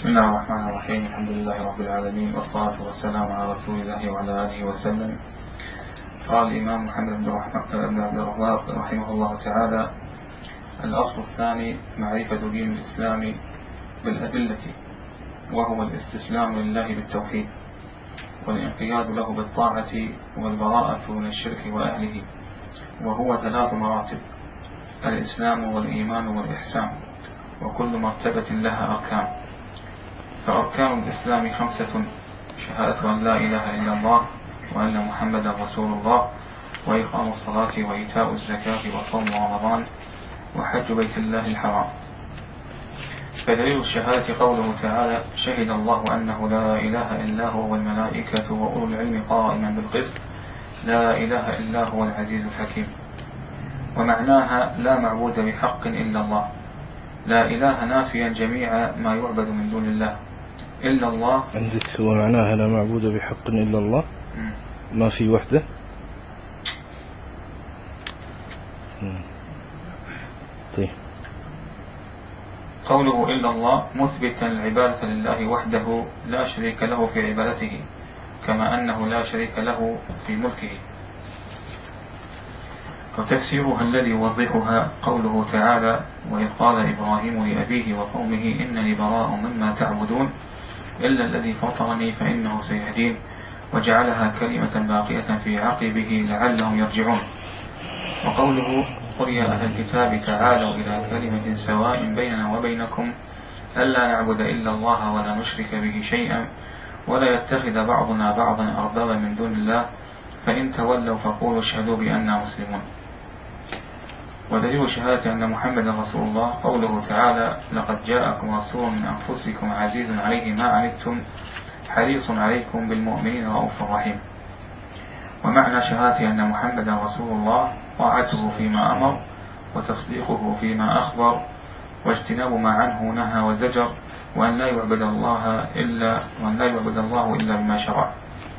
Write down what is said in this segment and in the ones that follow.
بسم الله الرحمن الرحيم. الحمد لله رب العالمين، والصلاة والسلام على رسول الله وعلى آله وسلم. قال الإمام محمد بن عبد الوهاب رحمه الله تعالى: الأصل الثاني معرفة دين الإسلام بالأدلة، وهو الاستسلام لله بالتوحيد، والانقياد له بالطاعة، والبراءة من الشرك وأهله، وهو 3 مراتب: الإسلام والإيمان والإحسان، وكل مرتبة لها أركان. فأركان الإسلام 5: شهادة أن لا إله إلا الله وأن محمدا رسول الله، وإقام الصلاة وإيتاء الزكاة وصوم رمضان وحج بيت الله الحرام. فدليل الشهادة قوله تعالى: شهد الله أنه لا إله إلا هو والملائكة وأولو العلم قائما بالقسط، لا إله إلا هو العزيز الحكيم. ومعناها: لا معبود بحق إلا الله. لا إله نافيا جميع ما يعبد من دون الله إلا الله. عندك ومعناها لا معبود بحق إلا الله، ما في وحده. طيب. قوله إلا الله مثبتا العبادة لله وحده لا شريك له في عبادته، كما أنه لا شريك له في ملكه. وتفسيرها الذي يوضحها قوله تعالى: وإذ قال إبراهيم لأبيه وقومه إنني براء مما تعبدون إلا الذي فطرني فإنه سيهدين، وجعلها كلمة باقية في عقبه لعلهم يرجعون. وقوله: قل يا أهل الكتاب تعالوا إلى كلمة سواء بيننا وبينكم ألا نعبد إلا الله ولا نشرك به شيئا ولا يتخذ بعضنا بعضا أربابا من دون الله فإن تولوا فقولوا اشهدوا بأننا مسلمون. ودليل شهادة أن محمدا رسول الله قوله تعالى: لقد جاءكم رسول من أنفسكم عزيز عليه ما عنتم حريص عليكم بالمؤمنين رؤوف رحيم. ومعنى شهادة أن محمدا رسول الله طاعته فيما أمر، وتصديقه فيما أخبر، واجتناب ما عنه نهى وزجر، وأن لا يعبد الله إلا بما شرع.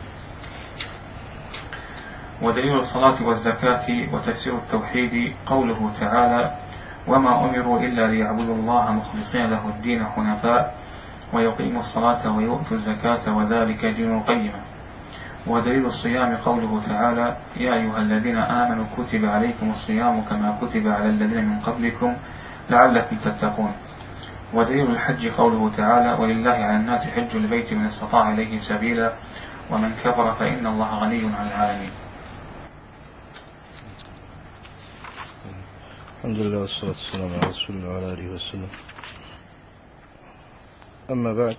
ودليل الصلاة والزكاة وتفسير التوحيد قوله تعالى: وما أمروا إلا ليعبدوا الله مخلصين له الدين حنفاء ويقيموا الصلاة ويؤتوا الزكاة وذلك دين القيمة. ودليل الصيام قوله تعالى: يا أيها الذين آمنوا كتب عليكم الصيام كما كتب على الذين من قبلكم لعلكم تتقون. ودليل الحج قوله تعالى: ولله على الناس حج البيت من استطاع إليه سبيلا ومن كفر فإن الله غني عن العالمين. الحمد لله والصلاة والسلام على رسول الله وعلى آله وسلم. أما بعد،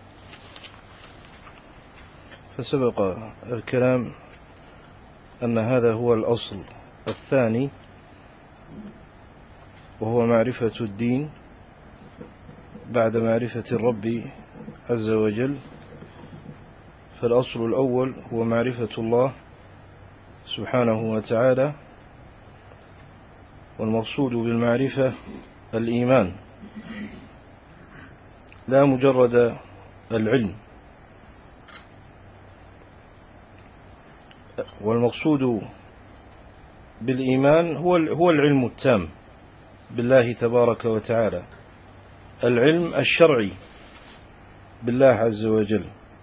فسبق الكلام أن هذا هو الأصل الثاني، وهو معرفة الدين بعد معرفة الرب عز وجل. فالأصل الأول هو معرفة الله سبحانه وتعالى، والمقصود بالمعرفة الإيمان لا مجرد العلم. والمقصود بالإيمان هو العلم التام بالله تبارك وتعالى، العلم الشرعي بالله عز وجل،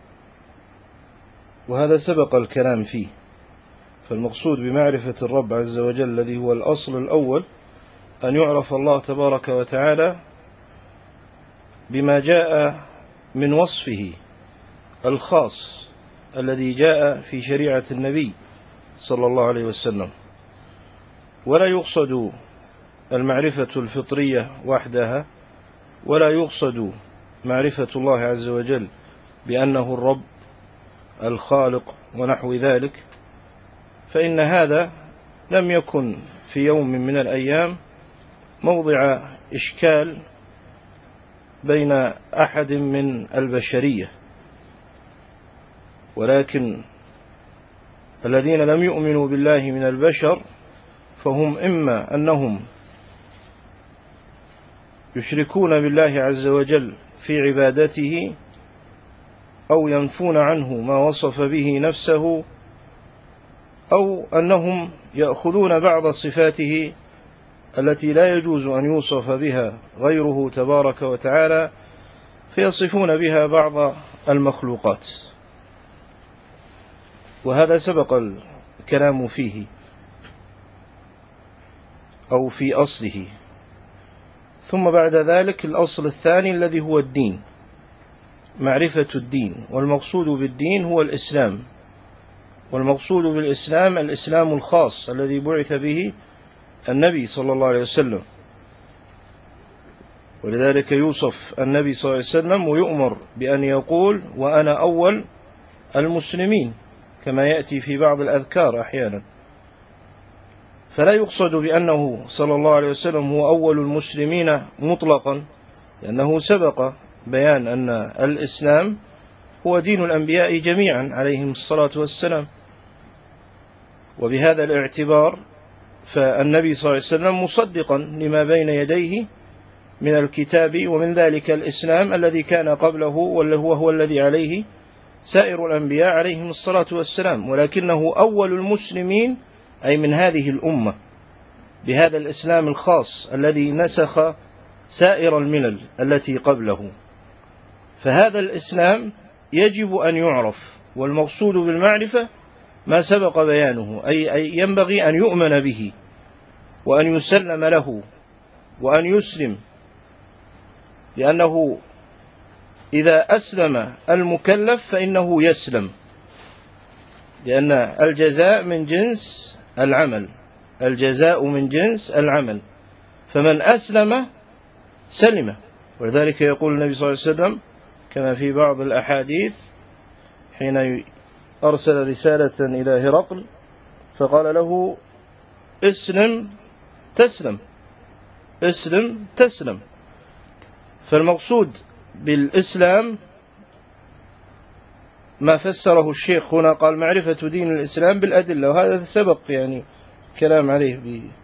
وهذا سبق الكلام فيه. فالمقصود بمعرفة الرب عز وجل الذي هو الأصل الأول أن يعرف الله تبارك وتعالى بما جاء من وصفه الخاص الذي جاء في شريعة النبي صلى الله عليه وسلم. ولا يقصد المعرفة الفطرية وحدها، ولا يقصد معرفة الله عز وجل بأنه الرب الخالق ونحو ذلك، فإن هذا لم يكن في يوم من الأيام موضع إشكال بين أحد من البشرية. ولكن الذين لم يؤمنوا بالله من البشر فهم إما أنهم يشركون بالله عز وجل في عبادته، أو ينفون عنه ما وصف به نفسه، أو أنهم يأخذون بعض صفاته التي لا يجوز أن يوصف بها غيره تبارك وتعالى فيصفون بها بعض المخلوقات، وهذا سبق الكلام فيه أو في أصله. ثم بعد ذلك الأصل الثاني الذي هو الدين، معرفة الدين، والمقصود بالدين هو الإسلام، والمقصود بالإسلام الإسلام الخاص الذي بعث به النبي صلى الله عليه وسلم. ولذلك يوصف النبي صلى الله عليه وسلم ويؤمر بأن يقول وأنا أول المسلمين، كما يأتي في بعض الأذكار أحيانا. فلا يقصد بأنه صلى الله عليه وسلم هو أول المسلمين مطلقا، لأنه سبق بيان أن الإسلام هو دين الأنبياء جميعا عليهم الصلاة والسلام. وبهذا الاعتبار فالنبي صلى الله عليه وسلم مصدقا لما بين يديه من الكتاب، ومن ذلك الإسلام الذي كان قبله وهو الذي عليه سائر الأنبياء عليهم الصلاة والسلام، ولكنه أول المسلمين أي من هذه الأمة بهذا الإسلام الخاص الذي نسخ سائر الملل التي قبله. فهذا الإسلام يجب أن يعرف، والمقصود بالمعرفة ما سبق بيانه، أي ينبغي أن يؤمن به وأن يسلم له وأن يسلم، لأنه إذا أسلم المكلف فإنه يسلم، لأن الجزاء من جنس العمل، الجزاء من جنس العمل، فمن أسلم سلم. ولذلك يقول النبي صلى الله عليه وسلم كما في بعض الأحاديث حين أرسل رسالة إلى هرقل فقال له اسلم تسلم، اسلم تسلم. فالمقصود بالإسلام ما فسره الشيخ هنا، قال معرفة دين الإسلام بالأدلة، وهذا سبق يعني كلام عليه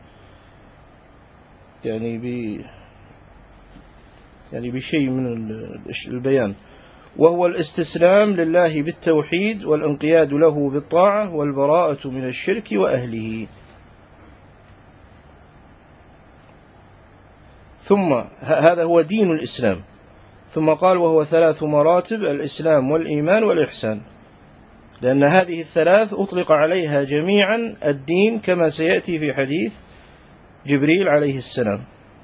بشيء من البيان، وهو الاستسلام لله بالتوحيد والانقياد له بالطاعة والبراءة من الشرك وأهله. ثم هذا هو دين الإسلام. ثم قال وهو 3 مراتب: الإسلام والإيمان والإحسان، لأن هذه الثلاث أطلق عليها جميعا الدين كما سيأتي في حديث جبريل عليه السلام.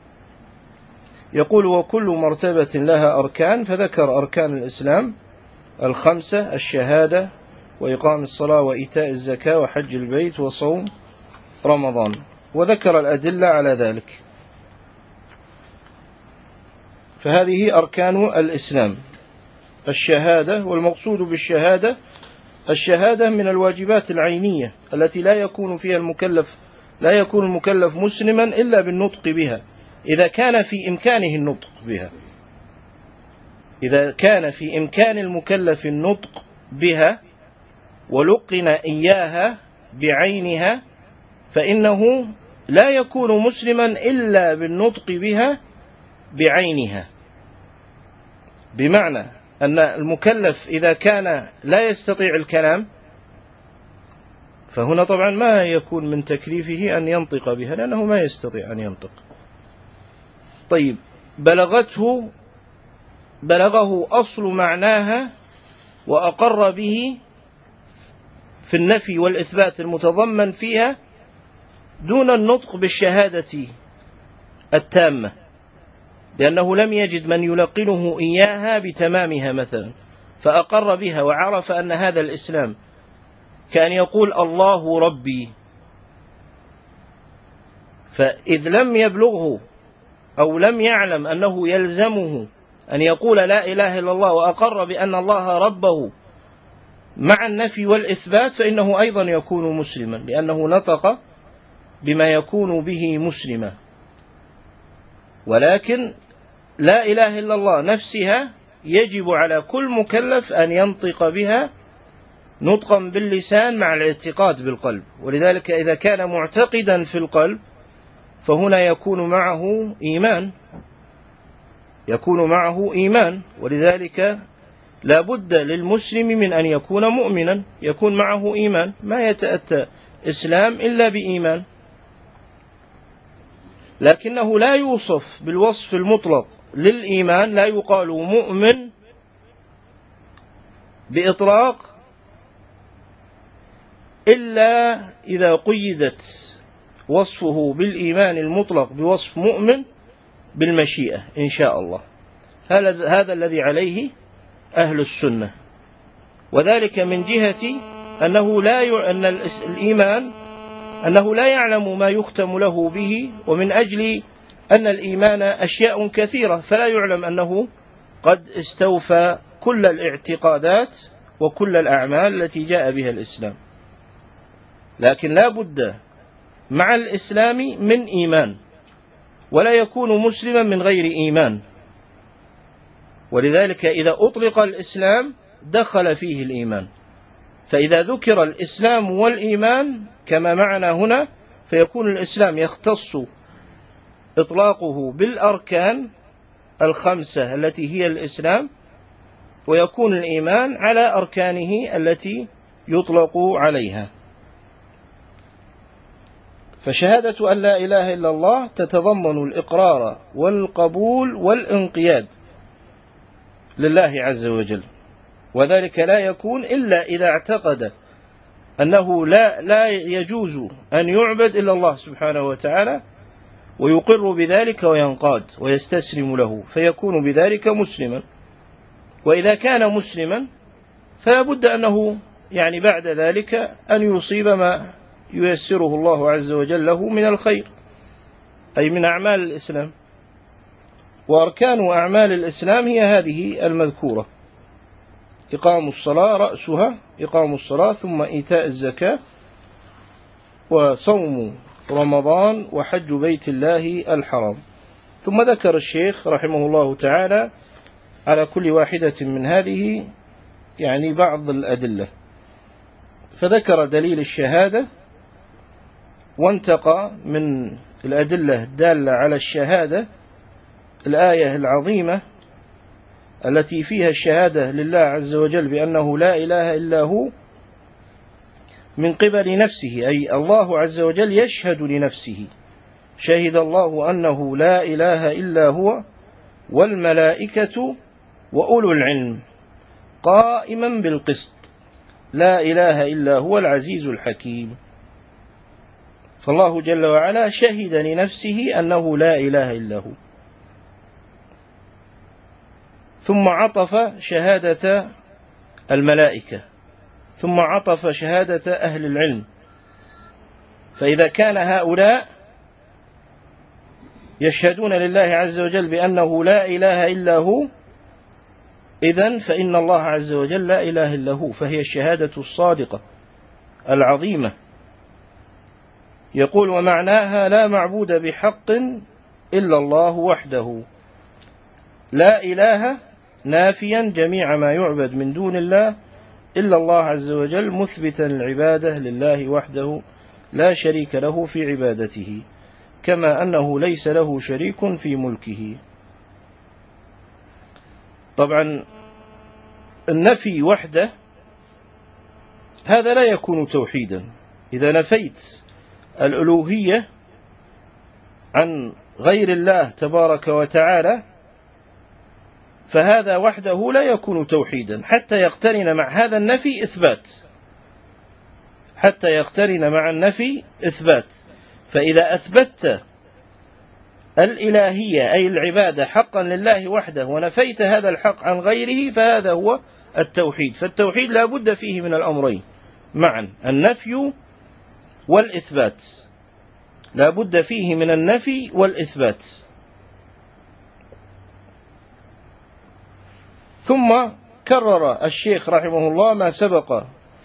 يقول وكل مرتبة لها أركان، فذكر أركان الإسلام 5: الشهادة وإقام الصلاة وإيتاء الزكاة وحج البيت وصوم رمضان، وذكر الأدلة على ذلك. فهذه أركان الإسلام: الشهادة، والمقصود بالشهادة الشهادة من الواجبات العينية التي لا يكون المكلف مسلما إلا بالنطق بها، إذا كان في إمكانه النطق بها. إذا كان في إمكان المكلف النطق بها ولقن إياها بعينها فإنه لا يكون مسلما إلا بالنطق بها بعينها. بمعنى أن المكلف إذا كان لا يستطيع الكلام فهنا طبعا ما يكون من تكليفه أن ينطق بها، لأنه ما يستطيع أن ينطق. طيب، بلغه أصل معناها وأقر به في النفي والإثبات المتضمن فيها دون النطق بالشهادة التامة، لأنه لم يجد من يلقنه إياها بتمامها مثلا، فأقر بها وعرف أن هذا الإسلام كأن يقول الله ربي. فإذ لم يبلغه أو لم يعلم أنه يلزمه أن يقول لا إله إلا الله وأقر بأن الله ربه مع النفي والإثبات، فإنه أيضا يكون مسلما، لأنه نطق بما يكون به مسلما. ولكن لا إله إلا الله نفسها يجب على كل مكلف أن ينطق بها نطقا باللسان مع الاعتقاد بالقلب. ولذلك إذا كان معتقدا في القلب فهنا يكون معه إيمان. ولذلك لا بد للمسلم من أن يكون مؤمنا، يكون معه إيمان، ما يتأتى إسلام إلا بإيمان. لكنه لا يوصف بالوصف المطلق للإيمان لا يقال مؤمن بإطلاق إلا إذا قيدت وصفه بالإيمان المطلق بوصف مؤمن بالمشيئة إن شاء الله. هذا الذي عليه أهل السنة، وذلك من جهة أنه أن الإيمان أنه لا يعلم ما يختم له به، ومن أجل أن الإيمان أشياء كثيرة فلا يعلم أنه قد استوفى كل الاعتقادات وكل الأعمال التي جاء بها الإسلام. لكن لا بد مع الإسلام من إيمان، ولا يكون مسلما من غير إيمان، ولذلك إذا أطلق الإسلام دخل فيه الإيمان. فإذا ذكر الإسلام والإيمان كما معنا هنا، فيكون الإسلام يختص إطلاقه بالأركان الخمسة التي هي الإسلام، ويكون الإيمان على أركانه التي يطلق عليها. فشهادة أن لا إله إلا الله تتضمن الإقرار والقبول والانقياد لله عز وجل، وذلك لا يكون إلا إذا اعتقد أنه لا يجوز أن يعبد إلا الله سبحانه وتعالى، ويقر بذلك وينقاد ويستسلم له، فيكون بذلك مسلما. وإذا كان مسلما فلا بد أنه بعد ذلك أن يصيب ما ييسره الله عز وجل له من الخير، أي من أعمال الإسلام. وأركان أعمال الإسلام هي هذه المذكورة: إقام الصلاة رأسها إقام الصلاة، ثم إيتاء الزكاة، وصوم رمضان، وحج بيت الله الحرام. ثم ذكر الشيخ رحمه الله تعالى على كل واحدة من هذه بعض الأدلة، فذكر دليل الشهادة، وانتقى من الأدلة الدالة على الشهادة الآية العظيمة التي فيها الشهادة لله عز وجل بأنه لا إله إلا هو من قبل نفسه، أي الله عز وجل يشهد لنفسه: شهد الله أنه لا إله إلا هو والملائكة وأولو العلم قائما بالقسط لا إله إلا هو العزيز الحكيم. فالله جل وعلا شهد لنفسه أنه لا إله إلا هو، ثم عطف شهادة الملائكة، ثم عطف شهادة أهل العلم. فإذا كان هؤلاء يشهدون لله عز وجل بأنه لا إله إلا هو، إذن فإن الله عز وجل لا إله إلا هو، فهي الشهادة الصادقة العظيمة. يقول: ومعناها لا معبود بحق إلا الله وحده. لا إله نافيا جميع ما يعبد من دون الله إلا الله عز وجل، مثبتا العبادة لله وحده لا شريك له في عبادته، كما أنه ليس له شريك في ملكه. طبعا النفي وحده هذا لا يكون توحيدا. إذا نفيت الألوهية عن غير الله تبارك وتعالى فهذا وحده لا يكون توحيدا، حتى يقترن مع هذا النفي إثبات، حتى يقترن مع النفي إثبات. فإذا أثبتت الإلهية أي العبادة حقا لله وحده، ونفيت هذا الحق عن غيره، فهذا هو التوحيد. فالتوحيد لا بد فيه من الأمرين معا: النفي والإثبات، لا بد فيه من النفي والإثبات. ثم كرر الشيخ رحمه الله ما سبق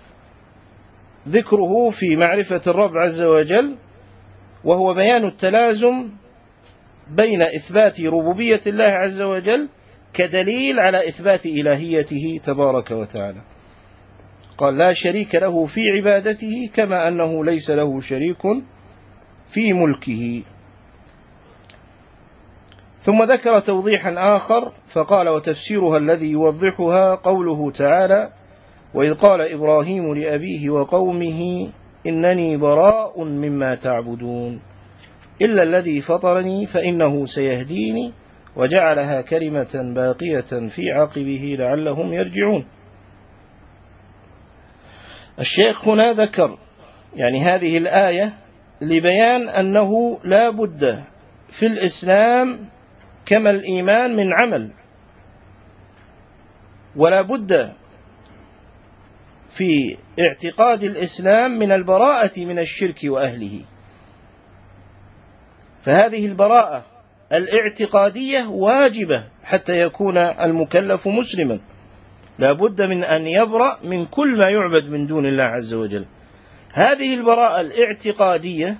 ذكره في معرفة الرب عز وجل، وهو بيان التلازم بين إثبات ربوبية الله عز وجل كدليل على إثبات إلهيته تبارك وتعالى. قال: لا شريك له في عبادته، كما أنه ليس له شريك في ملكه. ثم ذكر توضيحا آخر فقال: وتفسيرها الذي يوضحها قوله تعالى: وإذ قال إبراهيم لأبيه وقومه إنني براء مما تعبدون إلا الذي فطرني فإنه سيهديني وجعلها كلمة باقية في عقبه لعلهم يرجعون. الشيخ هنا ذكر يعني هذه الآية لبيان أنه لا بد في الإسلام كما الإيمان من عمل، ولا بد في اعتقاد الإسلام من البراءة من الشرك وأهله. فهذه البراءة الاعتقادية واجبة حتى يكون المكلف مسلما، لا بد من أن يبرأ من كل ما يعبد من دون الله عز وجل. هذه البراءة الاعتقادية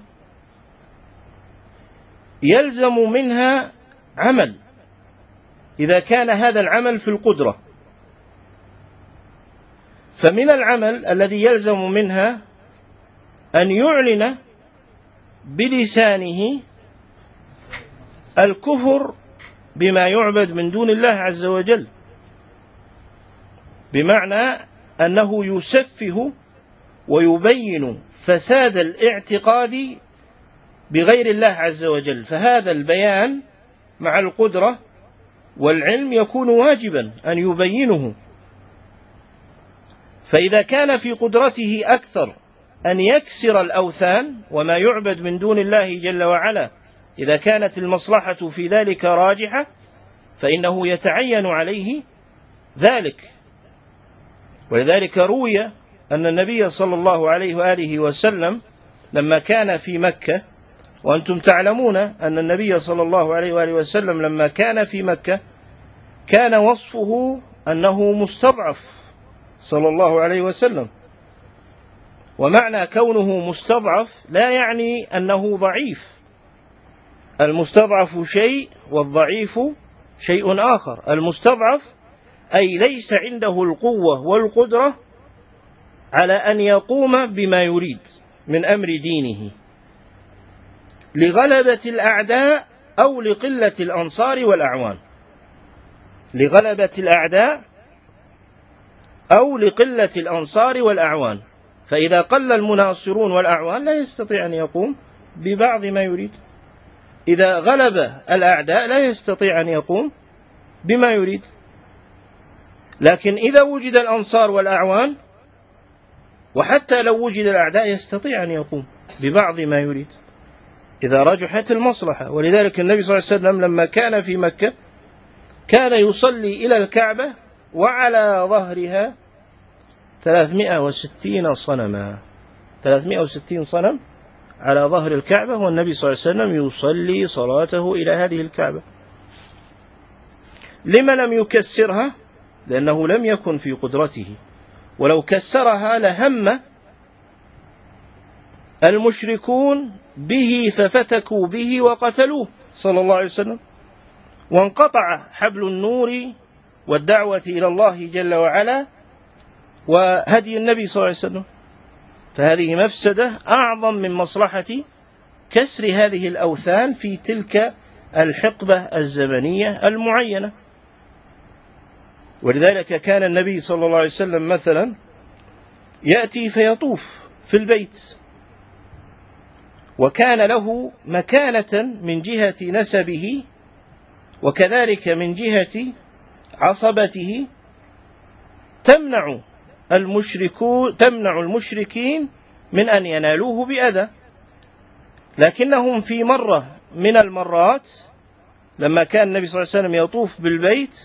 يلزم منها عمل إذا كان هذا العمل في القدرة. فمن العمل الذي يلزم منها أن يعلن بلسانه الكفر بما يعبد من دون الله عز وجل، بمعنى أنه يسفه ويبين فساد الاعتقاد بغير الله عز وجل. فهذا البيان مع القدرة والعلم يكون واجبا أن يبينه. فإذا كان في قدرته أكثر أن يكسر الأوثان وما يعبد من دون الله جل وعلا، إذا كانت المصلحة في ذلك راجحة فإنه يتعين عليه ذلك. ولذلك روي أن النبي صلى الله عليه وآله وسلم لما كان في مكة، وأنتم تعلمون أن النبي صلى الله عليه وآله وسلم لما كان في مكة كان وصفه أنه مستضعف صلى الله عليه وسلم. ومعنى كونه مستضعف لا يعني أنه ضعيف، المستضعف شيء والضعيف شيء آخر. المستضعف أي ليس عنده القوة والقدرة على أن يقوم بما يريد من أمر دينه لغلبة الأعداء أو لقلة الأنصار والأعوان، لغلبة الأعداء أو لقلة الأنصار والأعوان. فإذا قل المناصرون والأعوان لا يستطيع أن يقوم ببعض ما يريد، إذا غلب الأعداء لا يستطيع أن يقوم بما يريد. لكن إذا وجد الأنصار والأعوان وحتى لو وجد الأعداء يستطيع أن يقوم ببعض ما يريد إذا رجحت المصلحة. ولذلك النبي صلى الله عليه وسلم لما كان في مكة كان يصلي إلى الكعبة وعلى ظهرها 360 صنما، 360 صنم على ظهر الكعبة، والنبي صلى الله عليه وسلم يصلي صلاته إلى هذه الكعبة. لما لم يكسرها؟ لأنه لم يكن في قدرته، ولو كسرها لهم المشركون به ففتكوا به وقتلوه صلى الله عليه وسلم، وانقطع حبل النور والدعوة إلى الله جل وعلا وهدي النبي صلى الله عليه وسلم. فهذه مفسدة أعظم من مصلحة كسر هذه الأوثان في تلك الحقبة الزمنية المعينة. ولذلك كان النبي صلى الله عليه وسلم مثلا يأتي فيطوف في البيت، وكان له مكانة من جهة نسبه وكذلك من جهة عصبته تمنع المشركين من أن ينالوه بأذى. لكنهم في مرة من المرات لما كان النبي صلى الله عليه وسلم يطوف بالبيت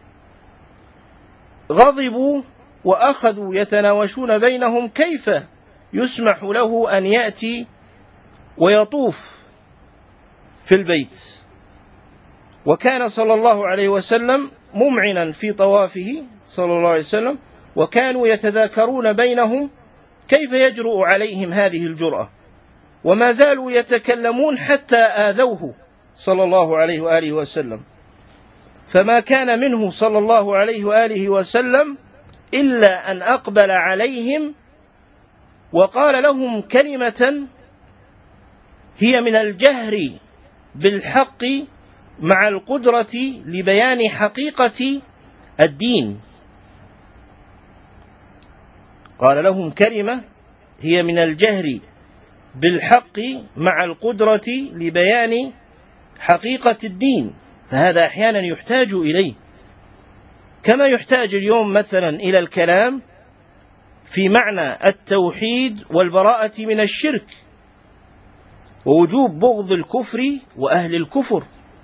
غضبوا وأخذوا يتناوشون بينهم كيف يسمح له أن يأتي ويطوف في البيت، وكان صلى الله عليه وسلم ممعنا في طوافه صلى الله عليه وسلم، وكانوا يتذاكرون بينهم كيف يجرؤ عليهم هذه الجرأة، وما زالوا يتكلمون حتى آذوه صلى الله عليه وآله وسلم. فما كان منه صلى الله عليه وآله وسلم إلا أن أقبل عليهم وقال لهم كلمة هي من الجهر بالحق مع القدرة لبيان حقيقة الدين. قال لهم كلمة هي من الجهر بالحق مع القدرة لبيان حقيقة الدين. فهذا أحيانا يحتاج إليه، كما يحتاج اليوم مثلا إلى الكلام في معنى التوحيد والبراءة من الشرك ووجوب بغض الكفر وأهل الكفر.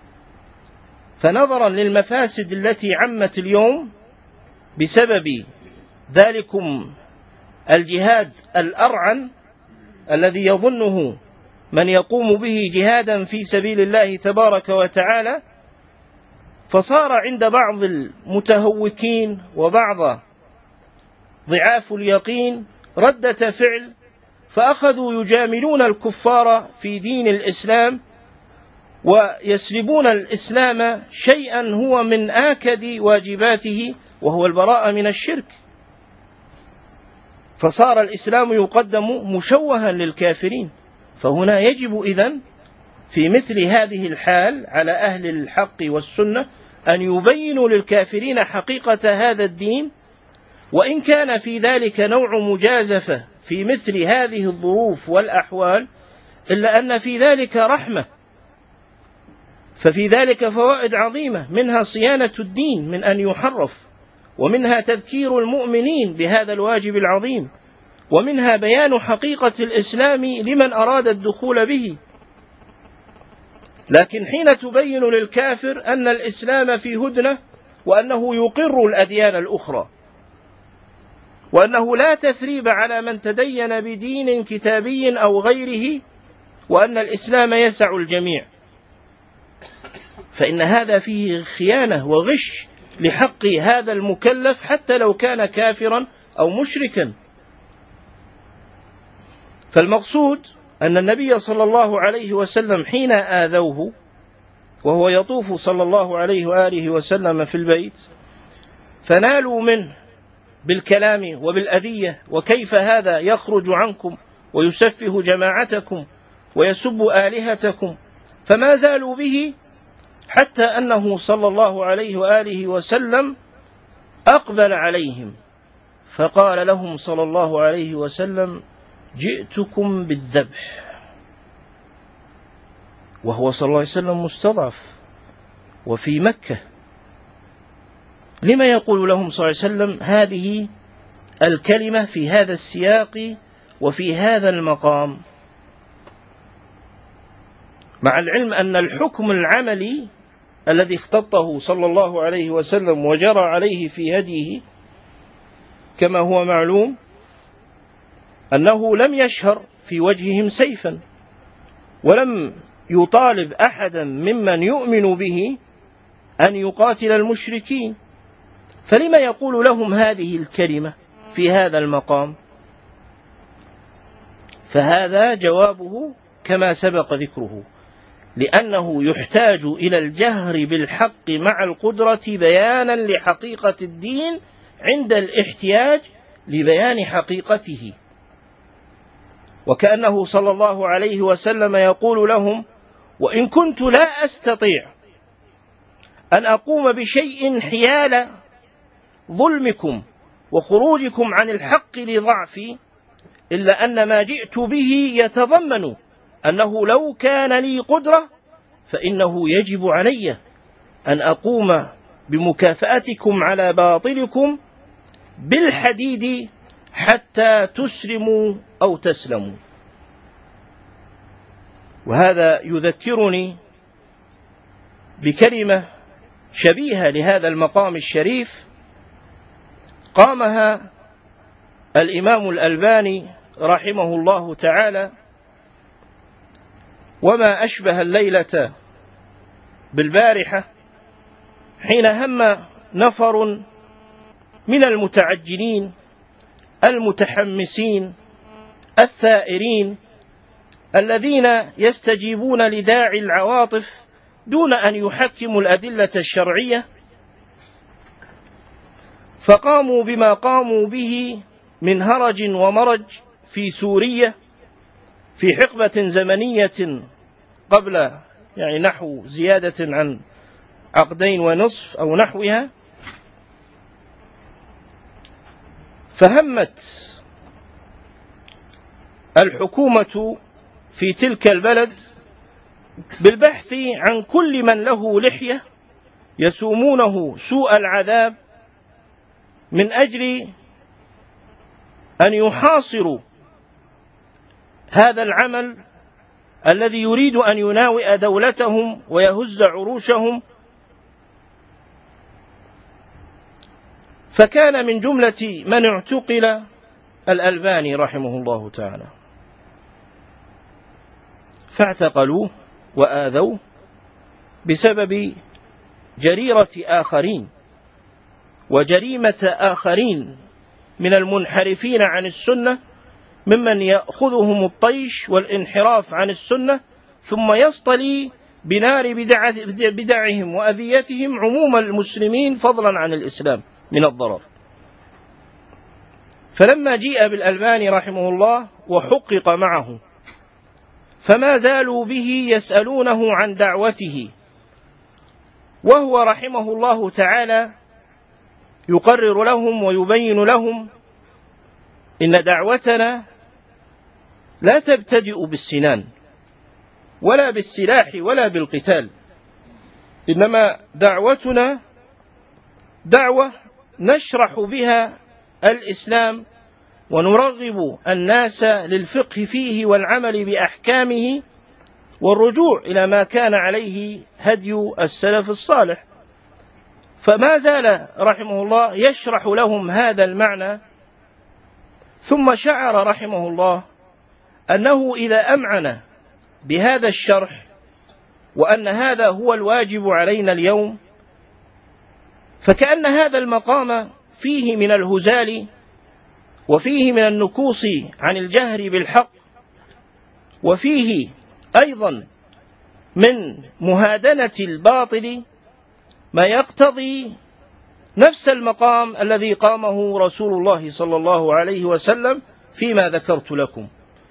فنظرا للمفاسد التي عمت اليوم بسبب ذلكم الجهاد الأرعن الذي يظنه من يقوم به جهادا في سبيل الله تبارك وتعالى، فصار عند بعض المتهوكين وبعض ضعاف اليقين ردة فعل، فأخذوا يجاملون الكفار في دين الإسلام ويسلبون الإسلام شيئا هو من آكد واجباته وهو البراءة من الشرك. فصار الإسلام يقدم مشوها للكافرين. فهنا يجب إذن في مثل هذه الحال على أهل الحق والسنة أن يبينوا للكافرين حقيقة هذا الدين، وإن كان في ذلك نوع مجازفة في مثل هذه الظروف والأحوال، إلا أن في ذلك رحمة، ففي ذلك فوائد عظيمة، منها صيانة الدين من أن يحرف، ومنها تذكير المؤمنين بهذا الواجب العظيم، ومنها بيان حقيقة الإسلام لمن أراد الدخول به. لكن حين تبين للكافر أن الإسلام في هدنة، وأنه يقر الأديان الأخرى، وأنه لا تثريب على من تدين بدين كتابي أو غيره، وأن الإسلام يسع الجميع، فإن هذا فيه خيانة وغش لحق هذا المكلف حتى لو كان كافرا أو مشركا. فالمقصود أن النبي صلى الله عليه وسلم حين آذوه وهو يطوف صلى الله عليه وآله وسلم في البيت، فنالوا منه بالكلام وبالأذية، وكيف هذا يخرج عنكم ويسفه جماعتكم ويسب آلهتكم، فما زالوا به حتى أنه صلى الله عليه وآله وسلم أقبل عليهم فقال لهم صلى الله عليه وسلم: جئتكم بالذبح. وهو صلى الله عليه وسلم مستضعف وفي مكة. لما يقول لهم صلى الله عليه وسلم هذه الكلمة في هذا السياق وفي هذا المقام، مع العلم أن الحكم العملي الذي اختطه صلى الله عليه وسلم وجرى عليه في هديه كما هو معلوم أنه لم يشهر في وجههم سيفا، ولم يطالب أحدا ممن يؤمن به أن يقاتل المشركين، فلما يقول لهم هذه الكلمة في هذا المقام؟ فهذا جوابه كما سبق ذكره، لأنه يحتاج إلى الجهر بالحق مع القدرة بيانا لحقيقة الدين عند الاحتياج لبيان حقيقته. وكأنه صلى الله عليه وسلم يقول لهم: وإن كنت لا أستطيع أن أقوم بشيء حيال ظلمكم وخروجكم عن الحق لضعفي، إلا أن ما جئت به يتضمن أنه لو كان لي قدرة فإنه يجب علي أن أقوم بمكافأتكم على باطلكم بالحديد حتى تسلموا أو تسلموا. وهذا يذكرني بكلمة شبيهة لهذا المقام الشريف قامها الإمام الألباني رحمه الله تعالى، وما أشبه الليلة بالبارحة، حين هم نفر من المتعجلين المتحمسين الثائرين الذين يستجيبون لداعي العواطف دون أن يحكموا الأدلة الشرعية، فقاموا بما قاموا به من هرج ومرج في سوريا في حقبة زمنية قبل نحو زيادة عن 2.5 عقد أو نحوها. فهمت الحكومة في تلك البلد بالبحث عن كل من له لحية يسومونه سوء العذاب من أجل أن يحاصروا هذا العمل الذي يريد أن يناوئ دولتهم ويهز عروشهم. فكان من جملة من اعتقل الألباني رحمه الله تعالى، فاعتقلوه وآذوه بسبب جريرة آخرين وجريمة آخرين من المنحرفين عن السنة، ممن يأخذهم الطيش والانحراف عن السنة ثم يصطلي بنار بدعهم وأذيتهم عموم المسلمين فضلا عن الإسلام من الضرر. فلما جيء بالألباني رحمه الله وحقق معه، فما زالوا به يسألونه عن دعوته، وهو رحمه الله تعالى يقرر لهم ويبين لهم إن دعوتنا لا تبتدئ بالسنان ولا بالسلاح ولا بالقتال، إنما دعوتنا دعوة نشرح بها الإسلام ونرغب الناس للفقه فيه والعمل بأحكامه والرجوع إلى ما كان عليه هدي السلف الصالح. فما زال رحمه الله يشرح لهم هذا المعنى، ثم شعر رحمه الله أنه إذا أمعن بهذا الشرح وأن هذا هو الواجب علينا اليوم، فكأن هذا المقام فيه من الهزال وفيه من النكوص عن الجهر بالحق، وفيه أيضا من مهادنة الباطل ما يقتضي نفس المقام الذي قامه رسول الله صلى الله عليه وسلم فيما ذكرت لكم.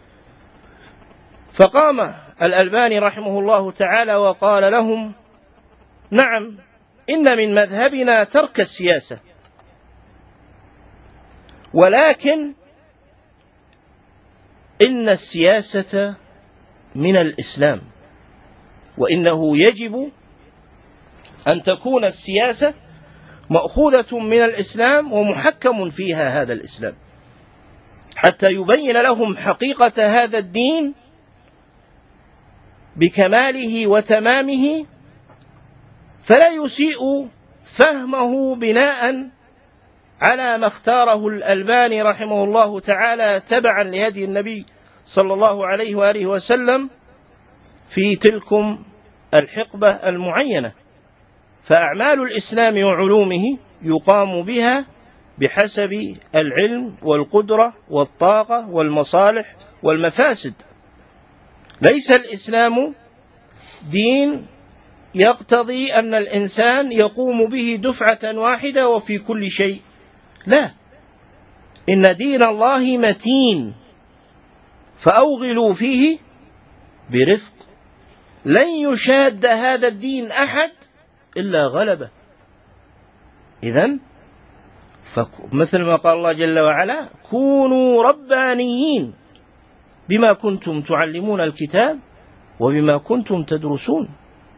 فقام الألباني رحمه الله تعالى وقال لهم: نعم، إن من مذهبنا ترك السياسة، ولكن إن السياسة من الإسلام، وإنه يجب أن تكون السياسة مأخوذة من الإسلام ومحكم فيها هذا الإسلام، حتى يبين لهم حقيقة هذا الدين بكماله وتمامه، فلا يسيء فهمه بناء على ما اختاره الألباني رحمه الله تعالى تبعا لهدي النبي صلى الله عليه وآله وسلم في تلكم الحقبة المعينة. فأعمال الإسلام وعلومه يقام بها بحسب العلم والقدرة والطاقة والمصالح والمفاسد. ليس الإسلام دين يقتضي أن الإنسان يقوم به دفعة واحدة وفي كل شيء، لا، إن دين الله متين فأوغلوا فيه برفق، لن يشاد هذا الدين أحد إلا غلبه. إذن مثل ما قال الله جل وعلا: كونوا ربانيين بما كنتم تعلمون الكتاب وبما كنتم تدرسون.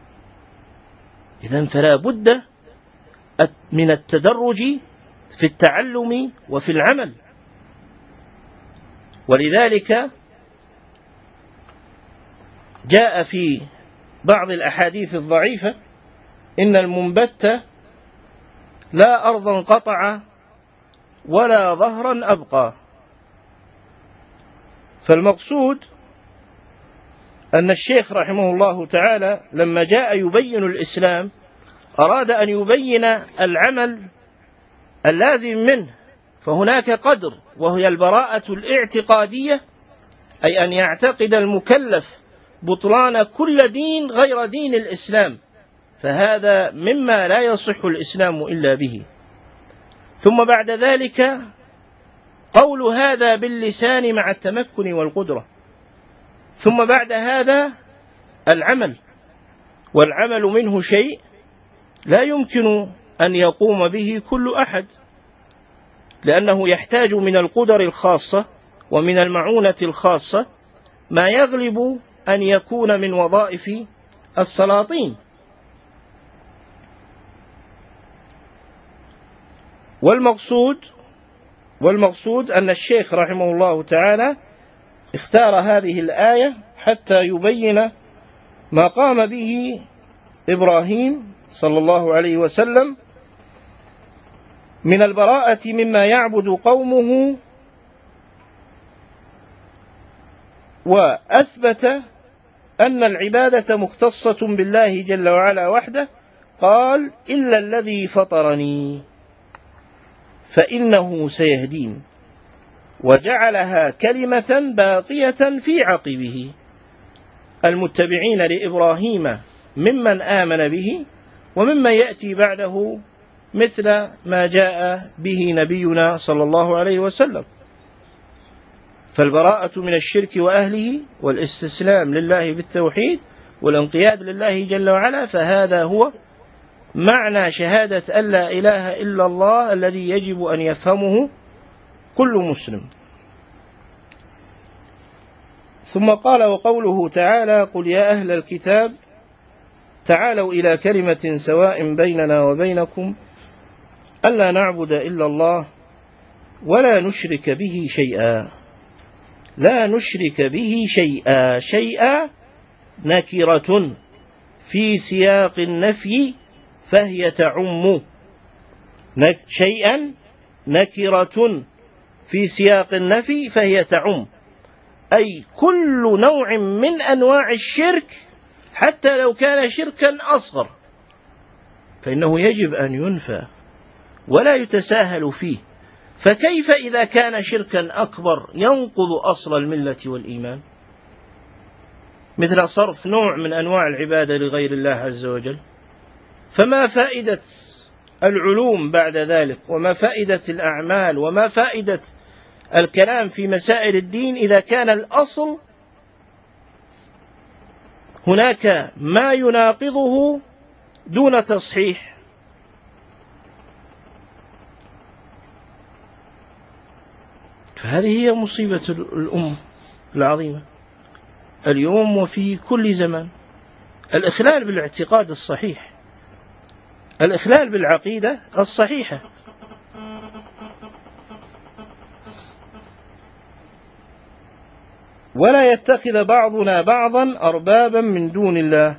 إذن فلا بد من التدرج في التعلم وفي العمل. ولذلك جاء في بعض الأحاديث الضعيفة: إن المنبت لا أرضا قطع ولا ظهرا أبقى. فالمقصود أن الشيخ رحمه الله تعالى لما جاء يبين الإسلام أراد أن يبين العمل اللازم منه، فهناك قدر وهي البراءة الاعتقادية، أي أن يعتقد المكلف بطلان كل دين غير دين الإسلام، فهذا مما لا يصح الإسلام إلا به. ثم بعد ذلك قول هذا باللسان مع التمكن والقدرة، ثم بعد هذا العمل، والعمل منه شيء لا يمكن أن يقوم به كل أحد، لأنه يحتاج من القدر الخاصة ومن المعونة الخاصة ما يغلب أن يكون من وظائف السلاطين. والمقصود أن الشيخ رحمه الله تعالى اختار هذه الآية حتى يبين ما قام به إبراهيم صلى الله عليه وسلم من البراءة مما يعبد قومه، وأثبت أن العبادة مختصة بالله جل وعلا وحده. قال: إلا الذي فطرني فإنه سيهدين، وجعلها كلمة باقية في عقبه المتبعين لإبراهيم ممن آمن به وممن يأتي بعده، مثل ما جاء به نبينا صلى الله عليه وسلم. فالبراءة من الشرك وأهله والاستسلام لله بالتوحيد والانقياد لله جل وعلا، فهذا هو معنى شهادة أن لا إله إلا الله الذي يجب أن يفهمه كل مسلم. ثم قال: وقوله تعالى: قل يا أهل الكتاب تعالوا إلى كلمة سواء بيننا وبينكم ألا نعبد إلا الله ولا نشرك به شيئا. لا نشرك به شيئا. شيئا نكرة في سياق النفي فهي تعم. شيئا نكرة في سياق النفي فهي تعم، أي كل نوع من أنواع الشرك حتى لو كان شركا أصغر فإنه يجب أن ينفى ولا يتساهل فيه. فكيف إذا كان شركا أكبر ينقض أصل الملة والإيمان، مثل صرف نوع من أنواع العبادة لغير الله عز وجل؟ فما فائدة العلوم بعد ذلك، وما فائدة الأعمال، وما فائدة الكلام في مسائل الدين إذا كان الأصل هناك ما يناقضه دون تصحيح؟ فهذه هي مصيبة الأمة العظيمة اليوم وفي كل زمان. الإخلال بالاعتقاد الصحيح، الإخلال بالعقيدة الصحيحة. ولا يتخذ بعضنا بعضا أربابا من دون الله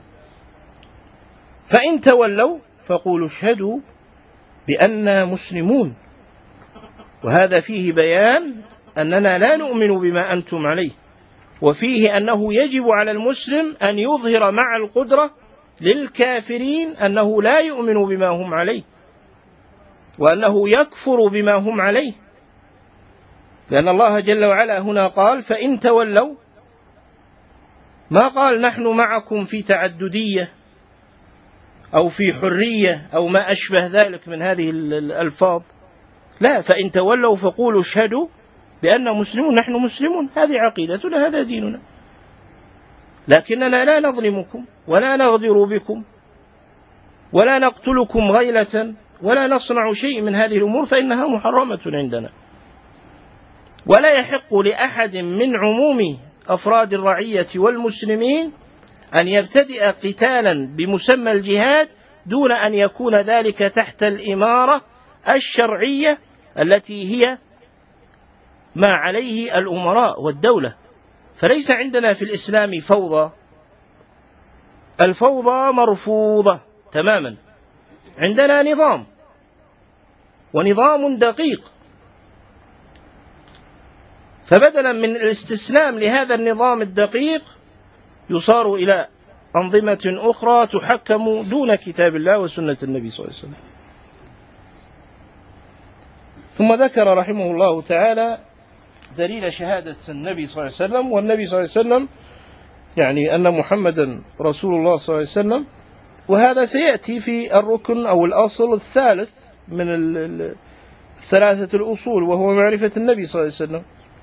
فإن تولوا فقولوا اشهدوا بأننا مسلمون. وهذا فيه بيان أننا لا نؤمن بما أنتم عليه، وفيه أنه يجب على المسلم أن يظهر مع القدرة للكافرين أنه لا يؤمن بما هم عليه، وأنه يكفر بما هم عليه، لأن الله جل وعلا هنا قال: فإن تولوا، ما قال نحن معكم في تعددية أو في حرية أو ما أشبه ذلك من هذه الألفاظ. لا، فإن تولوا فقولوا اشهدوا بأننا مسلمون. نحن مسلمون، هذه عقيدتنا، هذا ديننا، لكننا لا نظلمكم ولا نغدر بكم ولا نقتلكم غيلة ولا نصنع شيء من هذه الأمور فإنها محرمة عندنا. ولا يحق لأحد من عموم أفراد الرعية والمسلمين أن يبتدئ قتالا بمسمى الجهاد دون أن يكون ذلك تحت الإمارة الشرعية التي هي ما عليه الأمراء والدولة. فليس عندنا في الإسلام فوضى، الفوضى مرفوضة تماما. عندنا نظام، ونظام دقيق، فبدلا من الاستسلام لهذا النظام الدقيق يصار إلى أنظمة أخرى تحكم دون كتاب الله وسنة النبي صلى الله عليه وسلم. ثم ذكر رحمه الله تعالى دليل شهادة النبي صلى الله عليه وسلم، والنبي صلى الله عليه وسلم يعني أن محمدا رسول الله صلى الله عليه وسلم. وهذا سيأتي في الركن أو الأصل الثالث من الثلاثة الأصول، وهو معرفة النبي صلى الله عليه وسلم.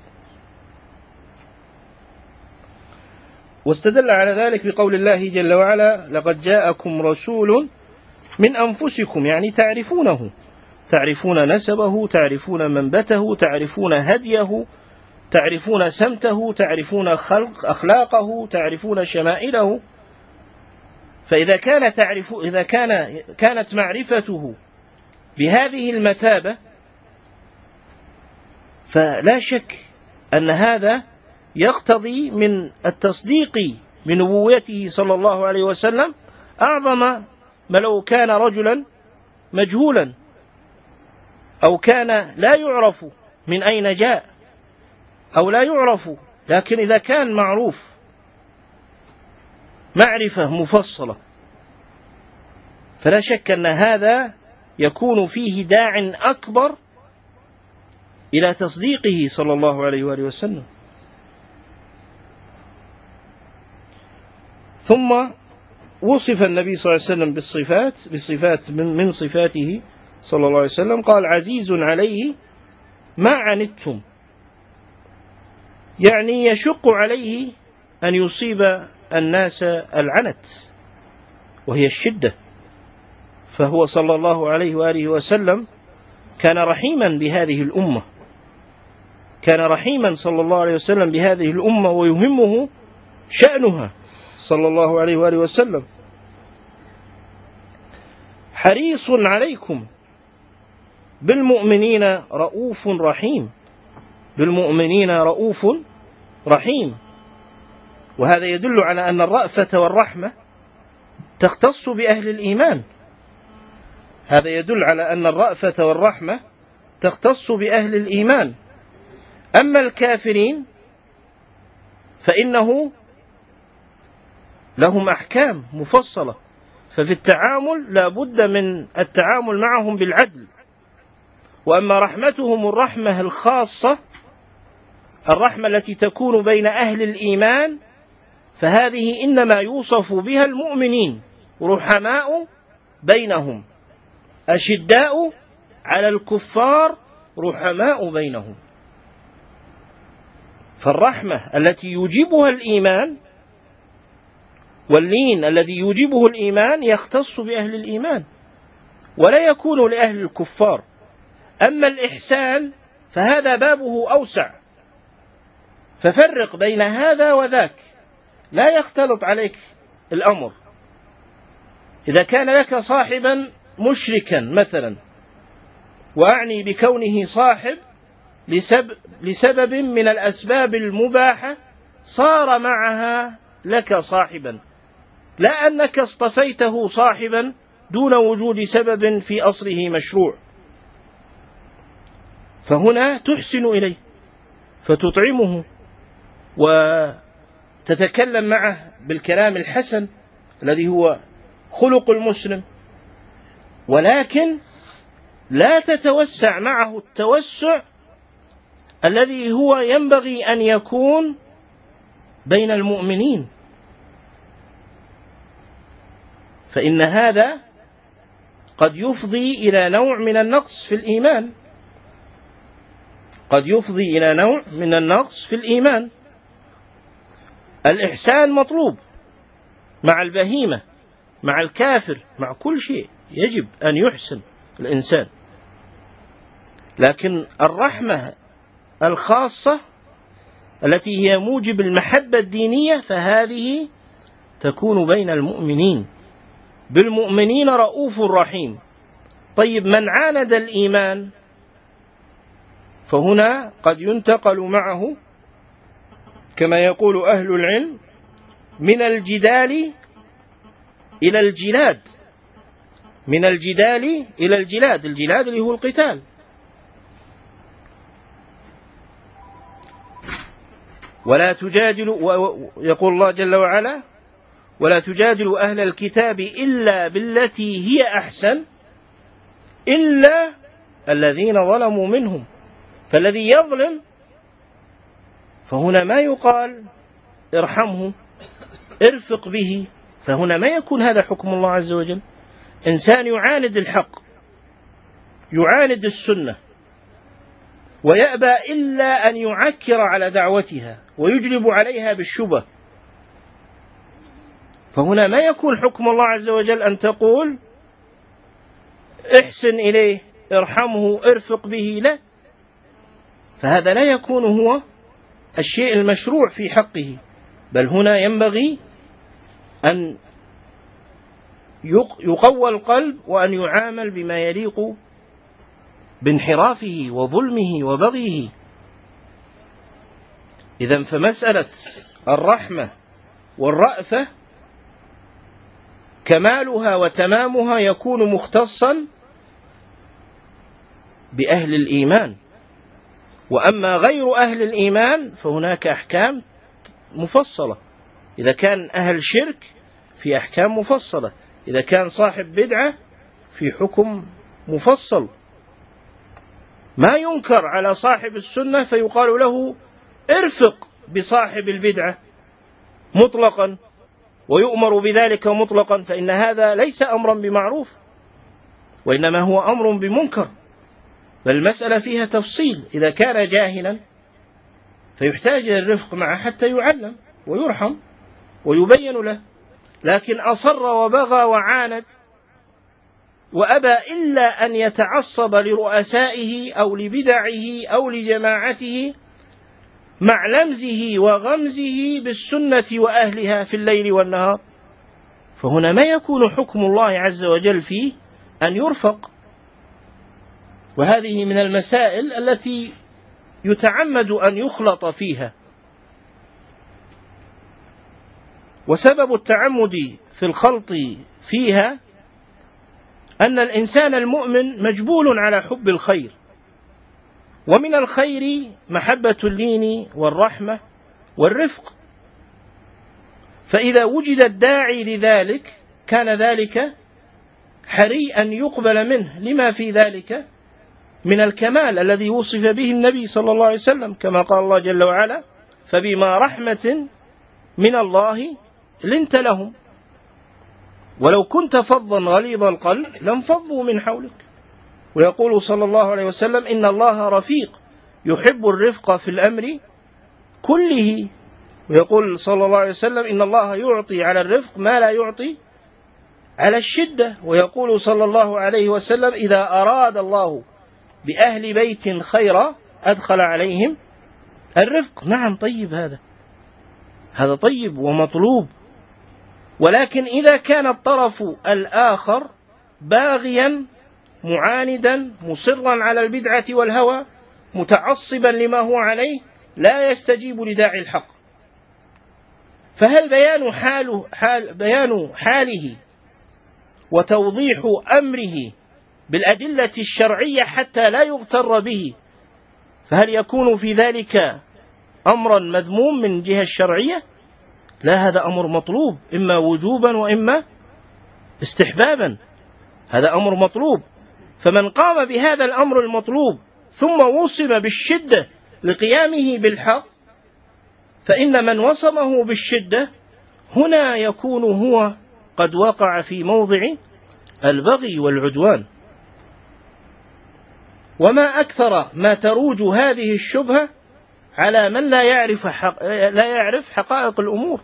واستدل على ذلك بقول الله جل وعلا: لقد جاءكم رسول من أنفسكم، يعني تعرفونه، تعرفون نسبه، تعرفون منبته، تعرفون هديه، تعرفون سمته، تعرفون أخلاقه، تعرفون شمائله. فإذا كانت معرفته بهذه المثابة فلا شك أن هذا يقتضي من التصديق بنبوته صلى الله عليه وسلم أعظم ما لو كان رجلا مجهولا أو كان لا يعرف من أين جاء أو لا يعرف، لكن إذا كان معروف معرفة مفصلة فلا شك أن هذا يكون فيه داع أكبر إلى تصديقه صلى الله عليه وآله وسلم. ثم وصف النبي صلى الله عليه وسلم بصفات من صفاته صلى الله عليه وسلم، قال عزيز عليه ما عنتم، يعني يشق عليه أن يصيب الناس العنت وهي الشدة، فهو صلى الله عليه وآله وسلم كان رحيما بهذه الأمة، كان رحيما صلى الله عليه وسلم بهذه الأمة ويهمه شأنها صلى الله عليه وآله وسلم. حريص عليكم بالمؤمنين رؤوف رحيم، بالمؤمنين رؤوف رحيم، وهذا يدل على أن الرأفة والرحمة تختص بأهل الإيمان، هذا يدل على أن الرأفة والرحمة تختص بأهل الإيمان. أما الكافرين فإنه لهم أحكام مفصلة، ففي التعامل لا بد من التعامل معهم بالعدل. وأما رحمتهم الرحمة الخاصة، الرحمة التي تكون بين أهل الإيمان، فهذه إنما يوصف بها المؤمنين، رحماء بينهم، أشداء على الكفار، رحماء بينهم. فالرحمة التي يوجبها الإيمان واللين الذي يوجبه الإيمان يختص بأهل الإيمان ولا يكون لأهل الكفار. أما الإحسان فهذا بابه أوسع، ففرق بين هذا وذاك، لا يختلط عليك الأمر. إذا كان لك صاحبا مشركا مثلا، وأعني بكونه صاحب لسبب من الأسباب المباحة صار معها لك صاحبا، لا أنك اصطفيته صاحبا دون وجود سبب في أصله مشروع، فهنا تحسن إليه فتطعمه وتتكلم معه بالكلام الحسن الذي هو خلق المسلم، ولكن لا تتوسع معه التوسع الذي هو ينبغي أن يكون بين المؤمنين، فإن هذا قد يفضي إلى نوع من النقص في الإيمان، قد يفضي إلى نوع من النقص في الإيمان. الإحسان مطلوب مع البهيمة، مع الكافر، مع كل شيء يجب أن يحسن الإنسان، لكن الرحمة الخاصة التي هي موجب المحبة الدينية فهذه تكون بين المؤمنين، بالمؤمنين رؤوف رحيم. طيب من عاند الإيمان فهنا قد ينتقل معه كما يقول أهل العلم من الجدال إلى الجلاد، من الجدال إلى الجلاد، الجلاد اللي هو القتال. ولا تجادلوا، يقول الله جل وعلا ولا تجادلوا أهل الكتاب إلا بالتي هي أحسن إلا الذين ظلموا منهم، فالذي يظلم فهنا ما يقال ارحمه ارفق به، فهنا ما يكون هذا حكم الله عز وجل. إنسان يعاند الحق، يعاند السنة، ويأبى إلا أن يعكر على دعوتها ويجلب عليها بالشبه، فهنا ما يكون حكم الله عز وجل أن تقول احسن إليه ارحمه ارفق به، لا، فهذا لا يكون هو الشيء المشروع في حقه، بل هنا ينبغي أن يقوى القلب وأن يعامل بما يليق بانحرافه وظلمه وبغيه، إذن فمسألة الرحمة والرأفة كمالها وتمامها يكون مختصا بأهل الإيمان، وأما غير أهل الإيمان فهناك أحكام مفصلة. إذا كان أهل شرك في أحكام مفصلة، إذا كان صاحب بدعة في حكم مفصل. ما ينكر على صاحب السنة فيقال له ارفق بصاحب البدعة مطلقا ويؤمر بذلك مطلقا، فإن هذا ليس أمرا بمعروف وإنما هو أمر بمنكر. بل المسألة فيها تفصيل. إذا كان جاهلا فيحتاج إلى الرفق معه حتى يعلم ويرحم ويبين له، لكن أصر وبغى وعاند وأبى إلا أن يتعصب لرؤسائه أو لبدعه أو لجماعته مع لمزه وغمزه بالسنة وأهلها في الليل والنهار، فهنا ما يكون حكم الله عز وجل فيه أن يرفق. وهذه من المسائل التي يتعمد أن يخلط فيها. وسبب التعمد في الخلط فيها أن الإنسان المؤمن مجبول على حب الخير، ومن الخير محبة اللين والرحمة والرفق، فإذا وجد الداعي لذلك كان ذلك حري أن يقبل منه لما في ذلك من الكمال الذي وصف به النبي صلى الله عليه وسلم، كما قال الله جل وعلا: فبما رحمة من الله لنت لهم ولو كنت فظا غليظ القلب لانفضوا من حولك. ويقول صلى الله عليه وسلم: إن الله رفيق يحب الرفق في الأمر كله. ويقول صلى الله عليه وسلم: إن الله يعطي على الرفق ما لا يعطي على الشدة. ويقول صلى الله عليه وسلم: إذا أراد الله بأهل بيت خيرا أدخل عليهم الرفق. نعم، طيب، هذا طيب ومطلوب، ولكن إذا كان الطرف الآخر باغيا معاندا مصرا على البدعة والهوى متعصبا لما هو عليه لا يستجيب لداعي الحق، فهل بيان حاله وتوضيح أمره بالأدلة الشرعية حتى لا يغتر به، فهل يكون في ذلك أمرا مذموم من جهة الشرعية؟ لا، هذا أمر مطلوب، إما وجوبا وإما استحبابا. هذا أمر مطلوب. فمن قام بهذا الأمر المطلوب ثم وصم بالشدة لقيامه بالحق، فإن من وصمه بالشدة هنا يكون هو قد وقع في موضع البغي والعدوان. وما أكثر ما تروج هذه الشبهة على من لا يعرف حقائق الأمور،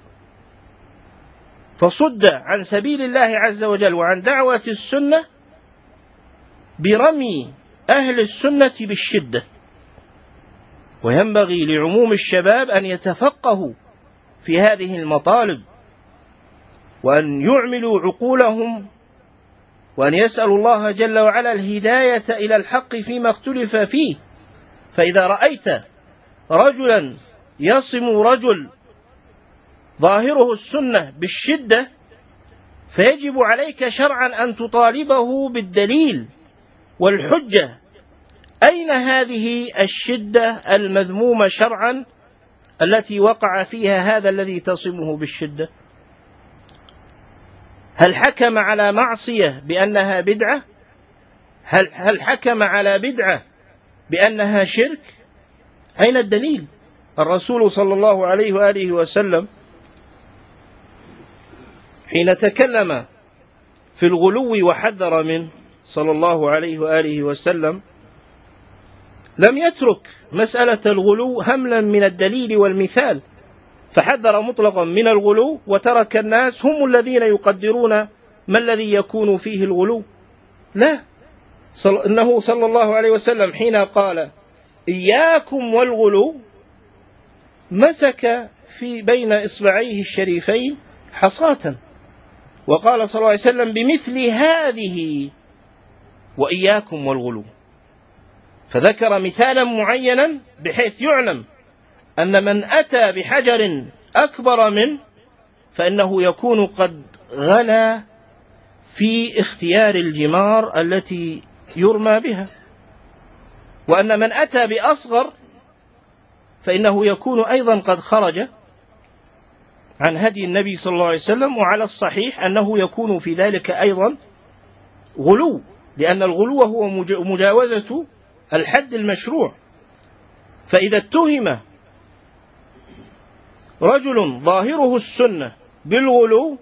فصد عن سبيل الله عز وجل وعن دعوة السنة برمي أهل السنة بالشدة. وينبغي لعموم الشباب أن يتفقهوا في هذه المطالب، وأن يعملوا عقولهم، وأن يسألوا الله جل وعلا الهداية إلى الحق فيما اختلف فيه. فإذا رأيت رجلا يصم رجل ظاهره السنة بالشدة فيجب عليك شرعا أن تطالبه بالدليل والحجة. أين هذه الشدة المذمومة شرعا التي وقع فيها هذا الذي تصمه بالشدة؟ هل حكم على معصية بأنها بدعة؟ هل حكم على بدعة بأنها شرك؟ أين الدليل؟ الرسول صلى الله عليه وآله وسلم حين تكلم في الغلو وحذر منه صلى الله عليه وآله وسلم لم يترك مسألة الغلو هملا من الدليل والمثال، فحذر مطلقا من الغلو وترك الناس هم الذين يقدرون ما الذي يكون فيه الغلو. لا، إنه صلى الله عليه وسلم حين قال إياكم والغلو مسك في بين إصبعيه الشريفين حصاة، وقال صلى الله عليه وسلم بمثل هذه وإياكم والغلو، فذكر مثالا معينا بحيث يعلم أن من أتى بحجر أكبر منه فإنه يكون قد غلا في اختيار الجمار التي يرمى بها، وأن من أتى بأصغر فإنه يكون أيضا قد خرج عن هدي النبي صلى الله عليه وسلم. وعلى الصحيح أنه يكون في ذلك أيضا غلو، لأن الغلو هو مجاوزة الحد المشروع. فإذا اتهم رجل ظاهره السنة بالغلو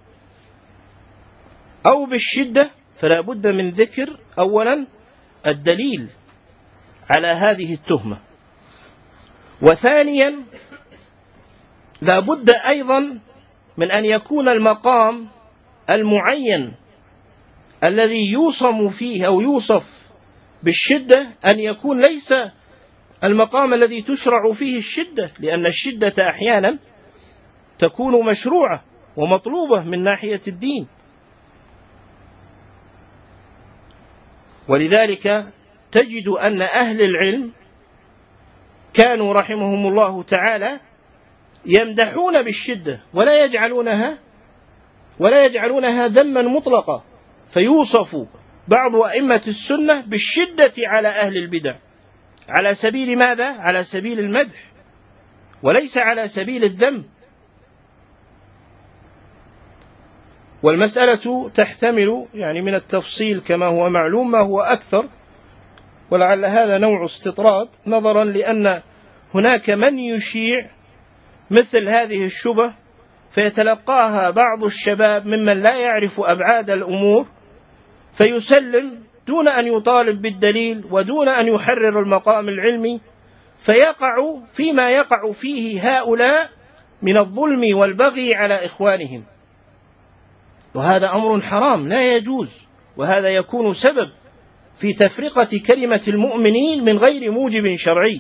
أو بالشدة فلا بد من ذكر أولا الدليل على هذه التهمة، وثانيا لا بد أيضا من أن يكون المقام المعين الذي يوصم فيه أو يوصف بالشدة أن يكون ليس المقام الذي تشرع فيه الشدة، لأن الشدة أحيانا تكون مشروعة ومطلوبة من ناحية الدين. ولذلك تجد أن أهل العلم كانوا رحمهم الله تعالى يمدحون بالشدة ولا يجعلونها ذما مطلقا، فيوصف بعض أئمة السنة بالشدة على أهل البدع على سبيل ماذا؟ على سبيل المدح وليس على سبيل الذم. والمسألة تحتمل يعني من التفصيل كما هو معلوم ما هو أكثر، ولعل هذا نوع استطراد نظرا لأن هناك من يشيع مثل هذه الشبه فيتلقاها بعض الشباب ممن لا يعرف أبعاد الأمور فيسلم دون أن يطالب بالدليل ودون أن يحرر المقام العلمي، فيقع فيما يقع فيه هؤلاء من الظلم والبغي على إخوانهم، وهذا أمر حرام لا يجوز، وهذا يكون سبب في تفرقة كلمة المؤمنين من غير موجب شرعي.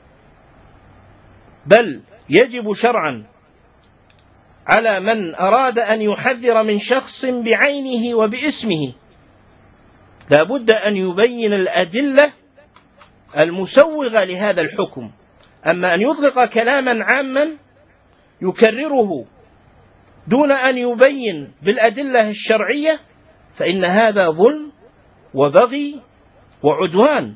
بل يجب شرعا على من أراد أن يحذر من شخص بعينه وباسمه لا بد أن يبين الأدلة المسوغة لهذا الحكم. أما أن يطلق كلاما عاما يكرره دون أن يبين بالأدلة الشرعية فإن هذا ظلم وبغي وعدوان.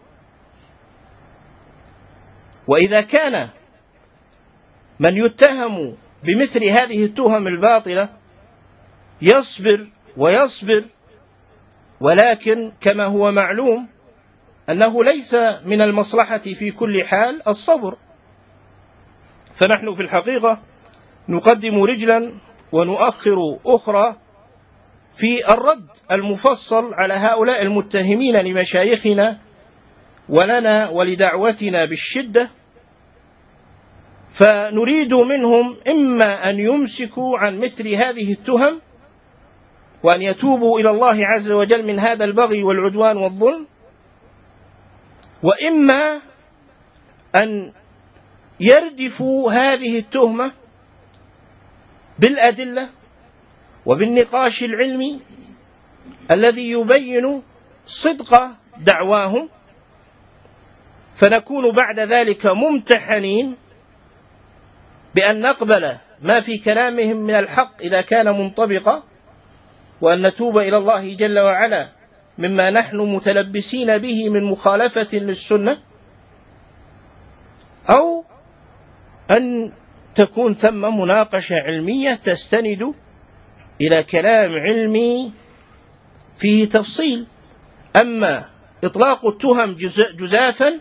وإذا كان من يتهم بمثل هذه التهم الباطلة يصبر ويصبر، ولكن كما هو معلوم أنه ليس من المصلحة في كل حال الصبر، فنحن في الحقيقة نقدم رجلا ونؤخر أخرى في الرد المفصل على هؤلاء المتهمين لمشايخنا ولنا ولدعوتنا بالشدة، فنريد منهم إما أن يمسكوا عن مثل هذه التهم وأن يتوبوا إلى الله عز وجل من هذا البغي والعدوان والظلم، وإما أن يردفوا هذه التهمة بالأدلة وبالنقاش العلمي الذي يبين صدق دعواهم، فنكون بعد ذلك ممتحنين بأن نقبل ما في كلامهم من الحق إذا كان منطبقا، وأن نتوب إلى الله جل وعلا مما نحن متلبسين به من مخالفة للسنة، أو أن تكون ثم مناقشة علمية تستند إلى كلام علمي فيه تفصيل. أما إطلاق التهم جزافا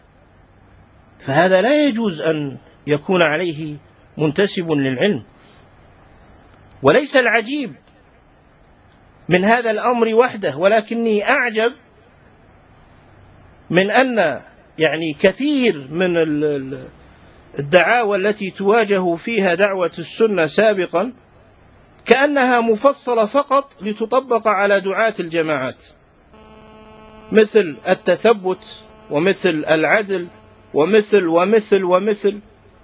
فهذا لا يجوز أن يكون عليه منتسب للعلم. وليس العجيب من هذا الأمر وحده، ولكني أعجب من أن يعني كثير من الدعاوى التي تواجه فيها دعوة السنة سابقا كأنها مفصلة فقط لتطبق على دعاة الجماعات، مثل التثبت ومثل العدل ومثل ومثل ومثل.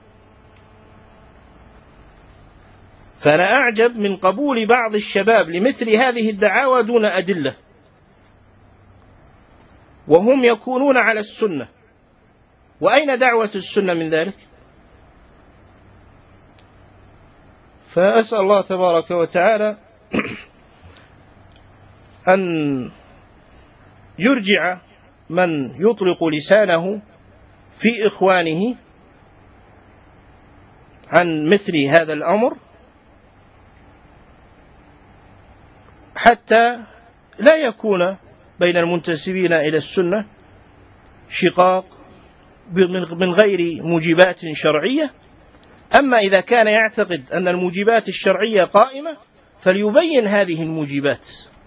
فأنا أعجب من قبول بعض الشباب لمثل هذه الدعاوى دون أدلة، وهم يكونون على السنة. وأين دعوة السنة من ذلك؟ فأسأل الله تبارك وتعالى أن يرجع من يطلق لسانه في إخوانه عن مثل هذا الأمر، حتى لا يكون بين المنتسبين إلى السنة شقاق من غير موجبات شرعية. أما إذا كان يعتقد أن الموجبات الشرعية قائمة فليبين هذه الموجبات.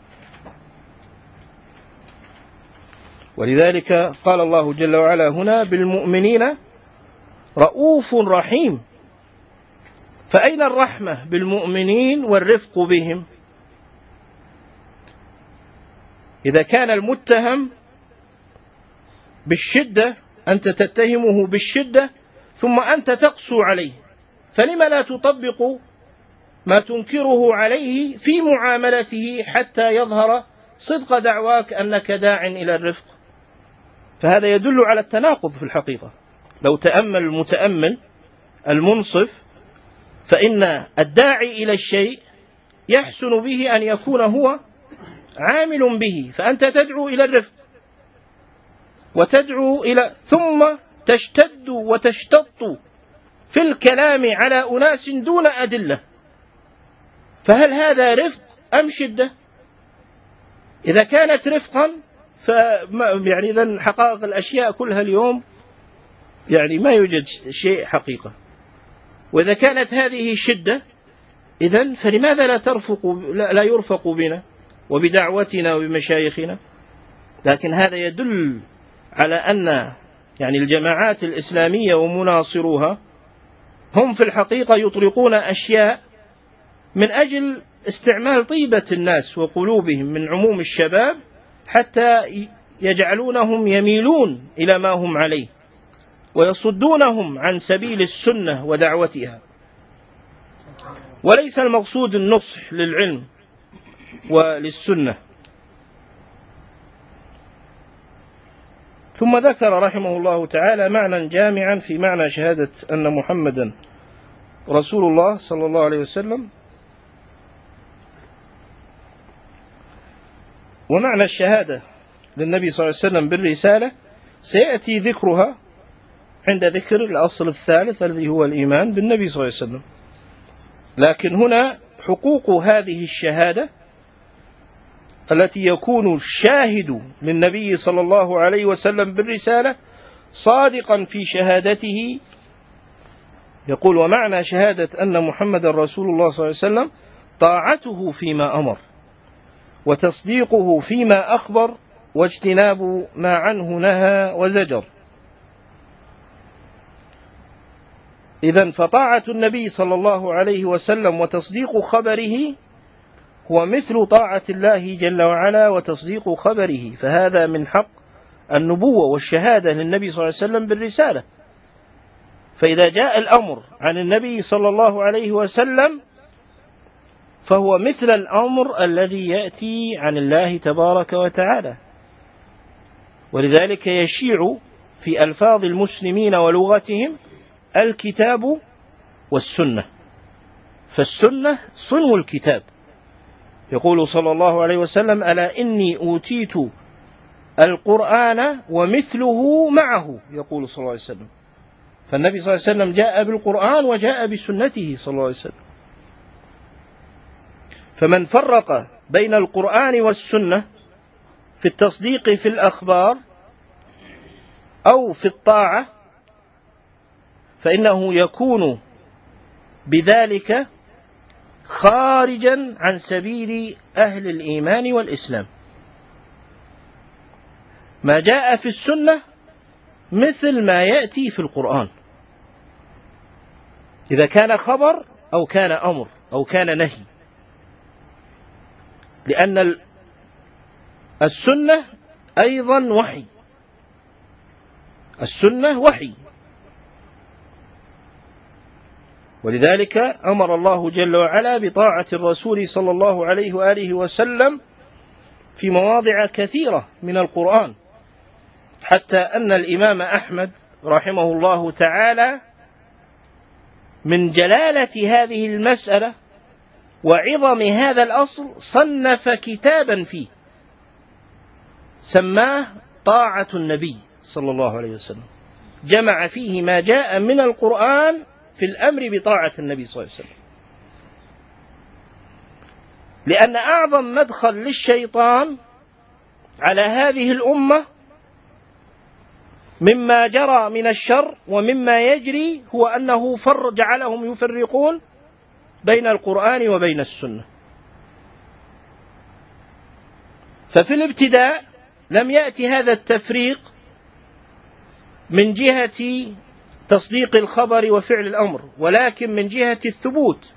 ولذلك قال الله جل وعلا هنا: بالمؤمنين رؤوف رحيم. فأين الرحمة بالمؤمنين والرفق بهم؟ إذا كان المتهم بالشدة، أنت تتهمه بالشدة ثم أنت تقسو عليه، فلما لا تطبق ما تنكره عليه في معاملته حتى يظهر صدق دعواك أنك داع إلى الرفق؟ فهذا يدل على التناقض في الحقيقة. لو تأمل المتأمل المنصف فإن الداعي إلى الشيء يحسن به أن يكون هو عامل به، فأنت تدعو إلى الرفق وتدعو إلى، ثم تشتد وتشتط في الكلام على أناس دون أدلة، فهل هذا رفق أم شدة؟ إذا كانت رفقا يعني إذن حقائق الأشياء كلها اليوم يعني ما يوجد شيء حقيقة. وإذا كانت هذه شدة إذن فلماذا لا يرفق بنا وبدعوتنا وبمشايخنا؟ لكن هذا يدل على أن يعني الجماعات الإسلامية ومناصروها هم في الحقيقة يطلقون أشياء من أجل استعمال طيبة الناس وقلوبهم من عموم الشباب، حتى يجعلونهم يميلون إلى ما هم عليه ويصدونهم عن سبيل السنة ودعوتها. وليس المقصود النصح للعلم وللسنة. ثم ذكر رحمه الله تعالى معنى جامعا في معنى شهادة أن محمدا رسول الله صلى الله عليه وسلم. ومعنى الشهادة للنبي صلى الله عليه وسلم بالرسالة سيأتي ذكرها عند ذكر الأصل الثالث الذي هو الإيمان بالنبي صلى الله عليه وسلم. لكن هنا حقوق هذه الشهادة التي يكون الشاهد للنبي صلى الله عليه وسلم بالرسالة صادقا في شهادته. يقول: ومعنى شهادة أن محمد رسول الله صلى الله عليه وسلم طاعته فيما أمر، وتصديقه فيما أخبر، واجتناب ما عنه نهى وزجر. إذن فطاعة النبي صلى الله عليه وسلم وتصديق خبره هو مثل طاعة الله جل وعلا وتصديق خبره، فهذا من حق النبوة والشهادة للنبي صلى الله عليه وسلم بالرسالة. فإذا جاء الأمر عن النبي صلى الله عليه وسلم فهو مثل الأمر الذي يأتي عن الله تبارك وتعالى. ولذلك يشيع في ألفاظ المسلمين ولغتهم الكتاب والسنة، فالسنة صنو الكتاب. يقول صلى الله عليه وسلم: ألا إني أوتيت القرآن ومثله معه. يقول صلى الله عليه وسلم، فالنبي صلى الله عليه وسلم جاء بالقرآن وجاء بسنته صلى الله عليه وسلم. فمن فرق بين القرآن والسنة في التصديق في الأخبار أو في الطاعة فإنه يكون بذلك خارجا عن سبيل أهل الإيمان والإسلام. ما جاء في السنة مثل ما يأتي في القرآن، إذا كان خبر أو كان أمر أو كان نهي، لأن السنة أيضا وحي، السنة وحي. ولذلك أمر الله جل وعلا بطاعة الرسول صلى الله عليه وآله وسلم في مواضع كثيرة من القرآن، حتى أن الإمام أحمد رحمه الله تعالى من جلالة هذه المسألة وعظم هذا الأصل صنف كتابا فيه سماه طاعة النبي صلى الله عليه وسلم، جمع فيه ما جاء من القرآن في الأمر بطاعة النبي صلى الله عليه وسلم. لأن أعظم مدخل للشيطان على هذه الأمة مما جرى من الشر ومما يجري هو أنه جعلهم يفرقون بين القرآن وبين السنة. ففي الابتداء لم يأتي هذا التفريق من جهة تصديق الخبر وفعل الأمر، ولكن من جهة الثبوت.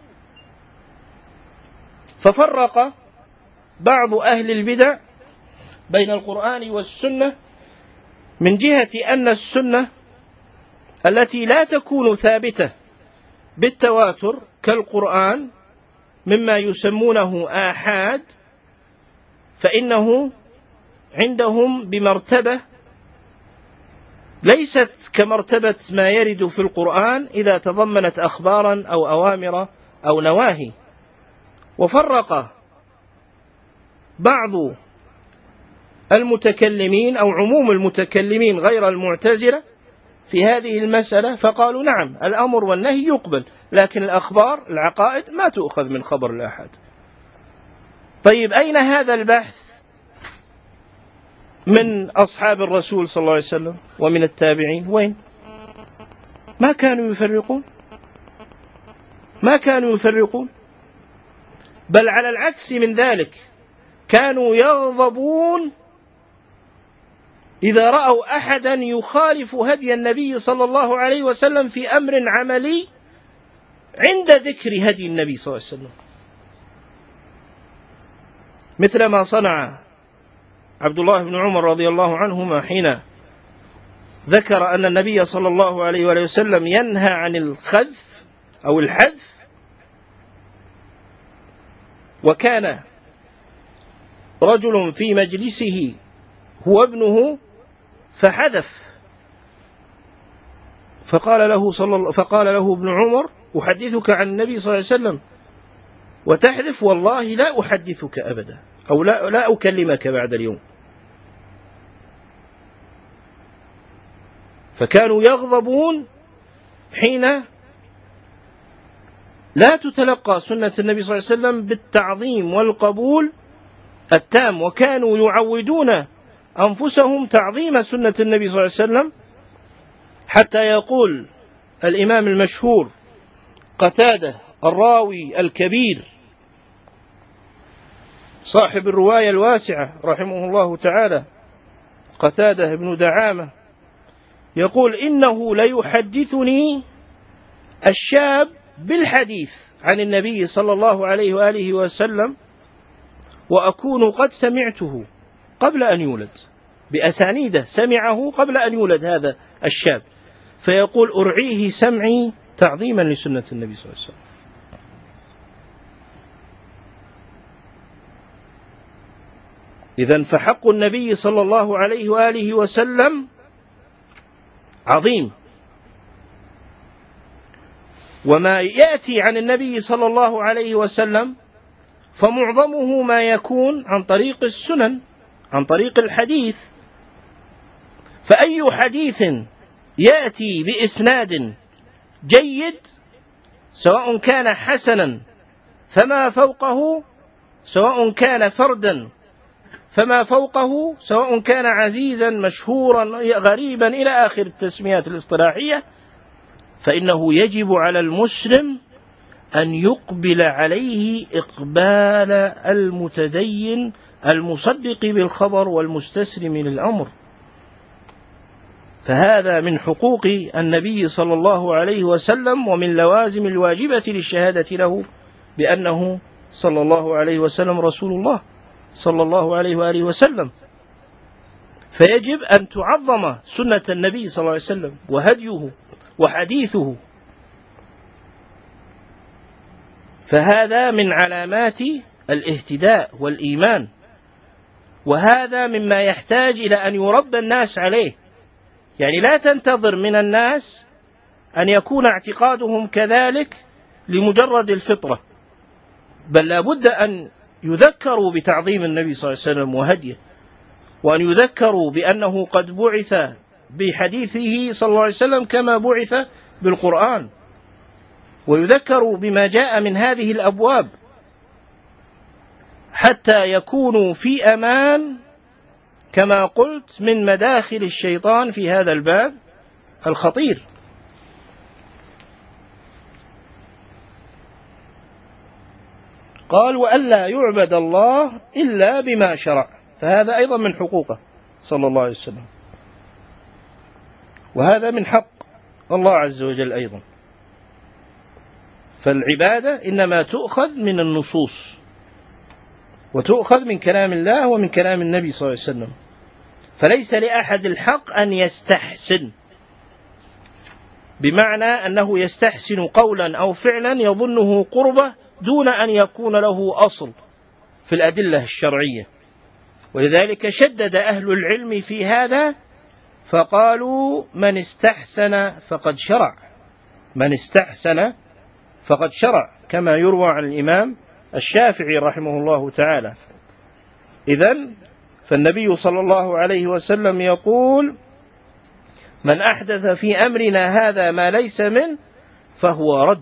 ففرق بعض أهل البدع بين القرآن والسنة من جهة أن السنة التي لا تكون ثابتة بالتواتر كالقرآن مما يسمونه آحاد، فإنه عندهم بمرتبة ليست كمرتبة ما يرد في القرآن إذا تضمنت أخبارا أو أوامر أو نواهي. وفرق بعض المتكلمين أو عموم المتكلمين غير المعتزلة في هذه المسألة، فقالوا نعم الأمر والنهي يقبل، لكن الأخبار العقائد ما تؤخذ من خبر الآحاد. طيب أين هذا البحث من أصحاب الرسول صلى الله عليه وسلم ومن التابعين؟ وين؟ ما كانوا يفرقون، بل على العكس من ذلك كانوا يغضبون إذا رأوا أحدا يخالف هدي النبي صلى الله عليه وسلم في أمر عملي عند ذكر هدي النبي صلى الله عليه وسلم، مثل ما صنع عبد الله بن عمر رضي الله عنهما حين ذكر أن النبي صلى الله عليه وسلم ينهى عن الخذف أو الحذف، وكان رجل في مجلسه هو ابنه فحذف، فقال له ابن عمر: أحدثك عن النبي صلى الله عليه وسلم وتحذف؟ والله لا أحدثك أبدا، أو لا أكلمك بعد اليوم. فكانوا يغضبون حين لا تتلقى سنة النبي صلى الله عليه وسلم بالتعظيم والقبول التام، وكانوا يعودون أنفسهم تعظيم سنة النبي صلى الله عليه وسلم، حتى يقول الإمام المشهور قتادة الراوي الكبير صاحب الرواية الواسعة رحمه الله تعالى، قتادة بن دعامة، يقول: إنه ليحدثني الشاب بالحديث عن النبي صلى الله عليه وآله وسلم وأكون قد سمعته قبل أن يولد، بأسانيده سمعه قبل أن يولد هذا الشاب، فيقول: أرعيه سمعي تعظيما لسنة النبي صلى الله عليه وسلم. إذن فحق النبي صلى الله عليه وآله وسلم عظيم، وما يأتي عن النبي صلى الله عليه وسلم فمعظمه ما يكون عن طريق السنن، عن طريق الحديث. فأي حديث يأتي بإسناد جيد سواء كان حسنا فما فوقه، سواء كان فردا فما فوقه، سواء كان عزيزا مشهورا غريبا إلى آخر التسميات الاصطلاحية، فإنه يجب على المسلم أن يقبل عليه إقبال المتدين المصدق بالخبر والمستسلم للأمر. فهذا من حقوق النبي صلى الله عليه وسلم ومن لوازم الواجبة للشهادة له بأنه صلى الله عليه وسلم رسول الله صلى الله عليه وآله وسلم. فيجب أن تعظم سنة النبي صلى الله عليه وسلم وهديه وحديثه، فهذا من علامات الاهتداء والإيمان، وهذا مما يحتاج إلى أن يربى الناس عليه. يعني لا تنتظر من الناس أن يكون اعتقادهم كذلك لمجرد الفطرة، بل لا بد أن يذكروا بتعظيم النبي صلى الله عليه وسلم وهديه، وأن يذكروا بأنه قد بعث بحديثه صلى الله عليه وسلم كما بعث بالقرآن، ويذكروا بما جاء من هذه الأبواب حتى يكونوا في أمان كما قلت من مداخل الشيطان في هذا الباب الخطير. قال وألا يعبد الله إلا بما شرع، فهذا أيضا من حقوقه صلى الله عليه وسلم، وهذا من حق الله عز وجل أيضا. فالعبادة إنما تؤخذ من النصوص، وتؤخذ من كلام الله ومن كلام النبي صلى الله عليه وسلم، فليس لأحد الحق أن يستحسن، بمعنى أنه يستحسن قولا أو فعلا يظنه قربة دون أن يكون له أصل في الأدلة الشرعية. ولذلك شدد أهل العلم في هذا فقالوا من استحسن فقد شرع، من استحسن فقد شرع، كما يروى عن الإمام الشافعي رحمه الله تعالى. إذن فالنبي صلى الله عليه وسلم يقول من أحدث في أمرنا هذا ما ليس منه فهو رد،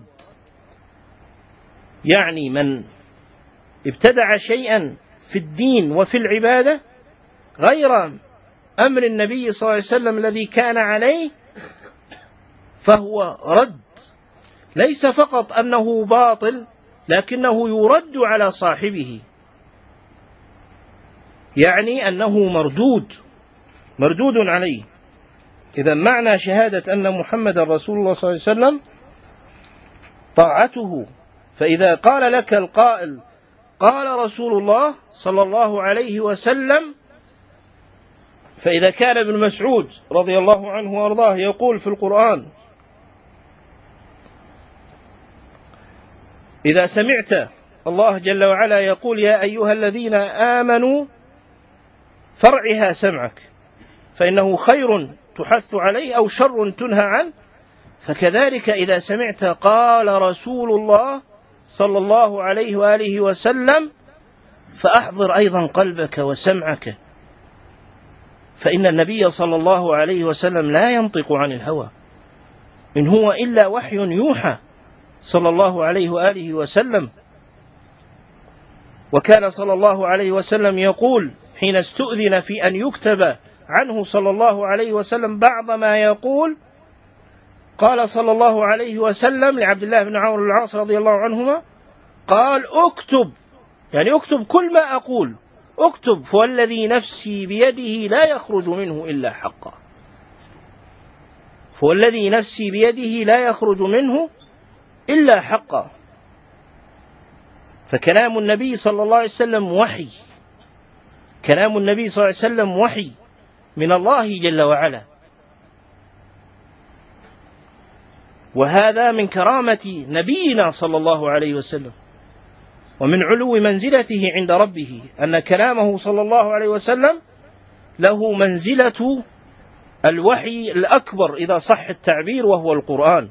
يعني من ابتدع شيئا في الدين وفي العبادة غير أمر النبي صلى الله عليه وسلم الذي كان عليه فهو رد، ليس فقط أنه باطل لكنه يرد على صاحبه، يعني أنه مردود عليه. إذا معنى شهادة أن محمد رسول الله صلى الله عليه وسلم طاعته. فإذا قال لك القائل قال رسول الله صلى الله عليه وسلم، فإذا كان ابن مسعود رضي الله عنه وأرضاه يقول في القرآن إذا سمعت الله جل وعلا يقول يا أيها الذين آمنوا فارعها سمعك فإنه خير تحث عليه أو شر تنهى عنه، فكذلك إذا سمعت قال رسول الله صلى الله عليه وآله وسلم فأحضر أيضا قلبك وسمعك، فإن النبي صلى الله عليه وسلم لا ينطق عن الهوى، إن هو إلا وحي يوحى صلى الله عليه وآله وسلم. وكان صلى الله عليه وسلم يقول حين استؤذن في أن يكتب عنه صلى الله عليه وسلم بعض ما يقول، قال صلى الله عليه وسلم لعبد الله بن عمرو بن العاص رضي الله عنهما قال اكتب، يعني اكتب كل ما أقول، اكتب فوالذي نفسي بيده لا يخرج منه إلا حقا، فوالذي نفسي بيده لا يخرج منه إلا حقا. فكلام النبي صلى الله عليه وسلم وحي، كلام النبي صلى الله عليه وسلم وحي من الله جل وعلا، وهذا من كرامة نبينا صلى الله عليه وسلم ومن علو منزلته عند ربه أن كلامه صلى الله عليه وسلم له منزلة الوحي الأكبر إذا صح التعبير، وهو القرآن.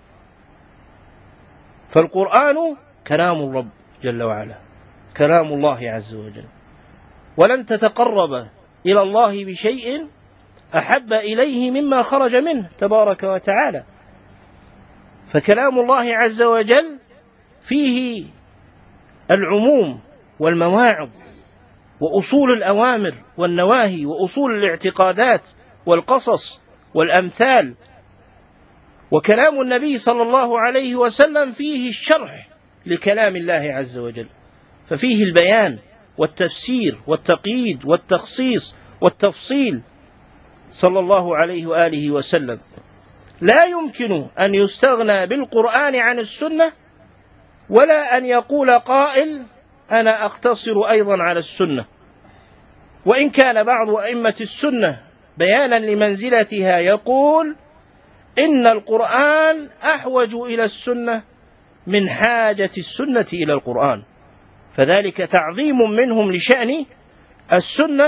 فالقرآن كلام الرب جل وعلا، كلام الله عز وجل، ولن تتقرب إلى الله بشيء أحب إليه مما خرج منه تبارك وتعالى. فكلام الله عز وجل فيه العموم والمواعظ وأصول الأوامر والنواهي وأصول الاعتقادات والقصص والأمثال، وكلام النبي صلى الله عليه وسلم فيه الشرح لكلام الله عز وجل، ففيه البيان والتفسير والتقييد والتخصيص والتفصيل صلى الله عليه وآله وسلم. لا يمكن أن يستغنى بالقرآن عن السنة، ولا أن يقول قائل أنا أقتصر أيضا على السنة، وإن كان بعض أئمة السنة بيانا لمنزلتها يقول إن القرآن أحوج إلى السنة من حاجة السنة إلى القرآن، فذلك تعظيم منهم لشأن السنة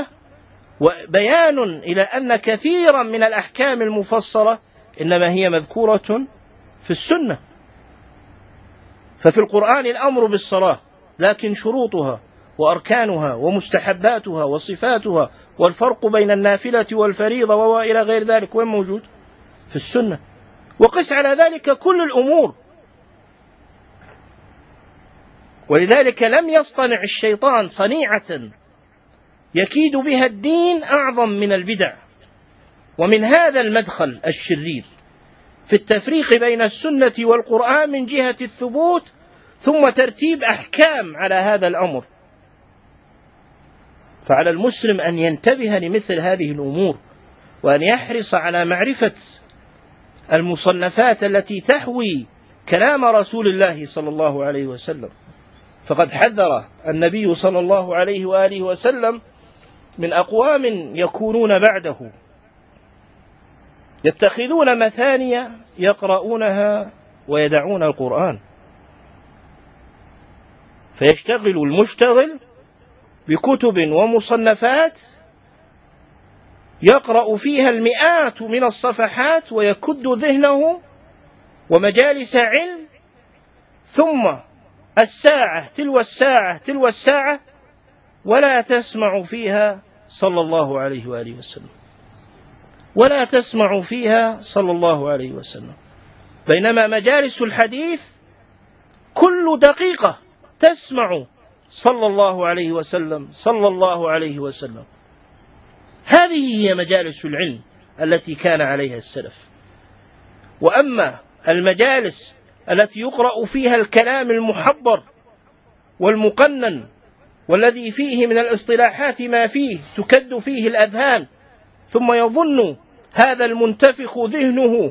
وبيان إلى أن كثيرا من الأحكام المفصلة إنما هي مذكورة في السنة. ففي القرآن الأمر بالصلاة، لكن شروطها وأركانها ومستحباتها وصفاتها والفرق بين النافلة والفريضة وإلى غير ذلك وين موجود؟ في السنة. وقس على ذلك كل الأمور. ولذلك لم يصطنع الشيطان صنيعة يكيد بها الدين أعظم من البدع. ومن هذا المدخل الشرير في التفريق بين السنة والقرآن من جهة الثبوت، ثم ترتيب أحكام على هذا الأمر. فعلى المسلم أن ينتبه لمثل هذه الأمور، وأن يحرص على معرفة المصنفات التي تحوي كلام رسول الله صلى الله عليه وسلم. فقد حذر النبي صلى الله عليه وآله وسلم من أقوام يكونون بعده يتخذون مثاني يقرؤونها ويدعون القرآن. فيشتغل المشتغل بكتب ومصنفات يقرأ فيها المئات من الصفحات ويكد ذهنه ومجالس علم، ثم الساعة تلو الساعة تلو الساعة ولا تسمع فيها صلى الله عليه وآله وسلم، ولا تسمع فيها صلى الله عليه وسلم. بينما مجالس الحديث كل دقيقة تسمع صلى الله عليه وسلم صلى الله عليه وسلم. هذه هي مجالس العلم التي كان عليها السلف. وأما المجالس التي يقرأ فيها الكلام المحبر والمقنن والذي فيه من الاصطلاحات ما فيه تكد فيه الأذهان، ثم يظن هذا المنتفخ ذهنه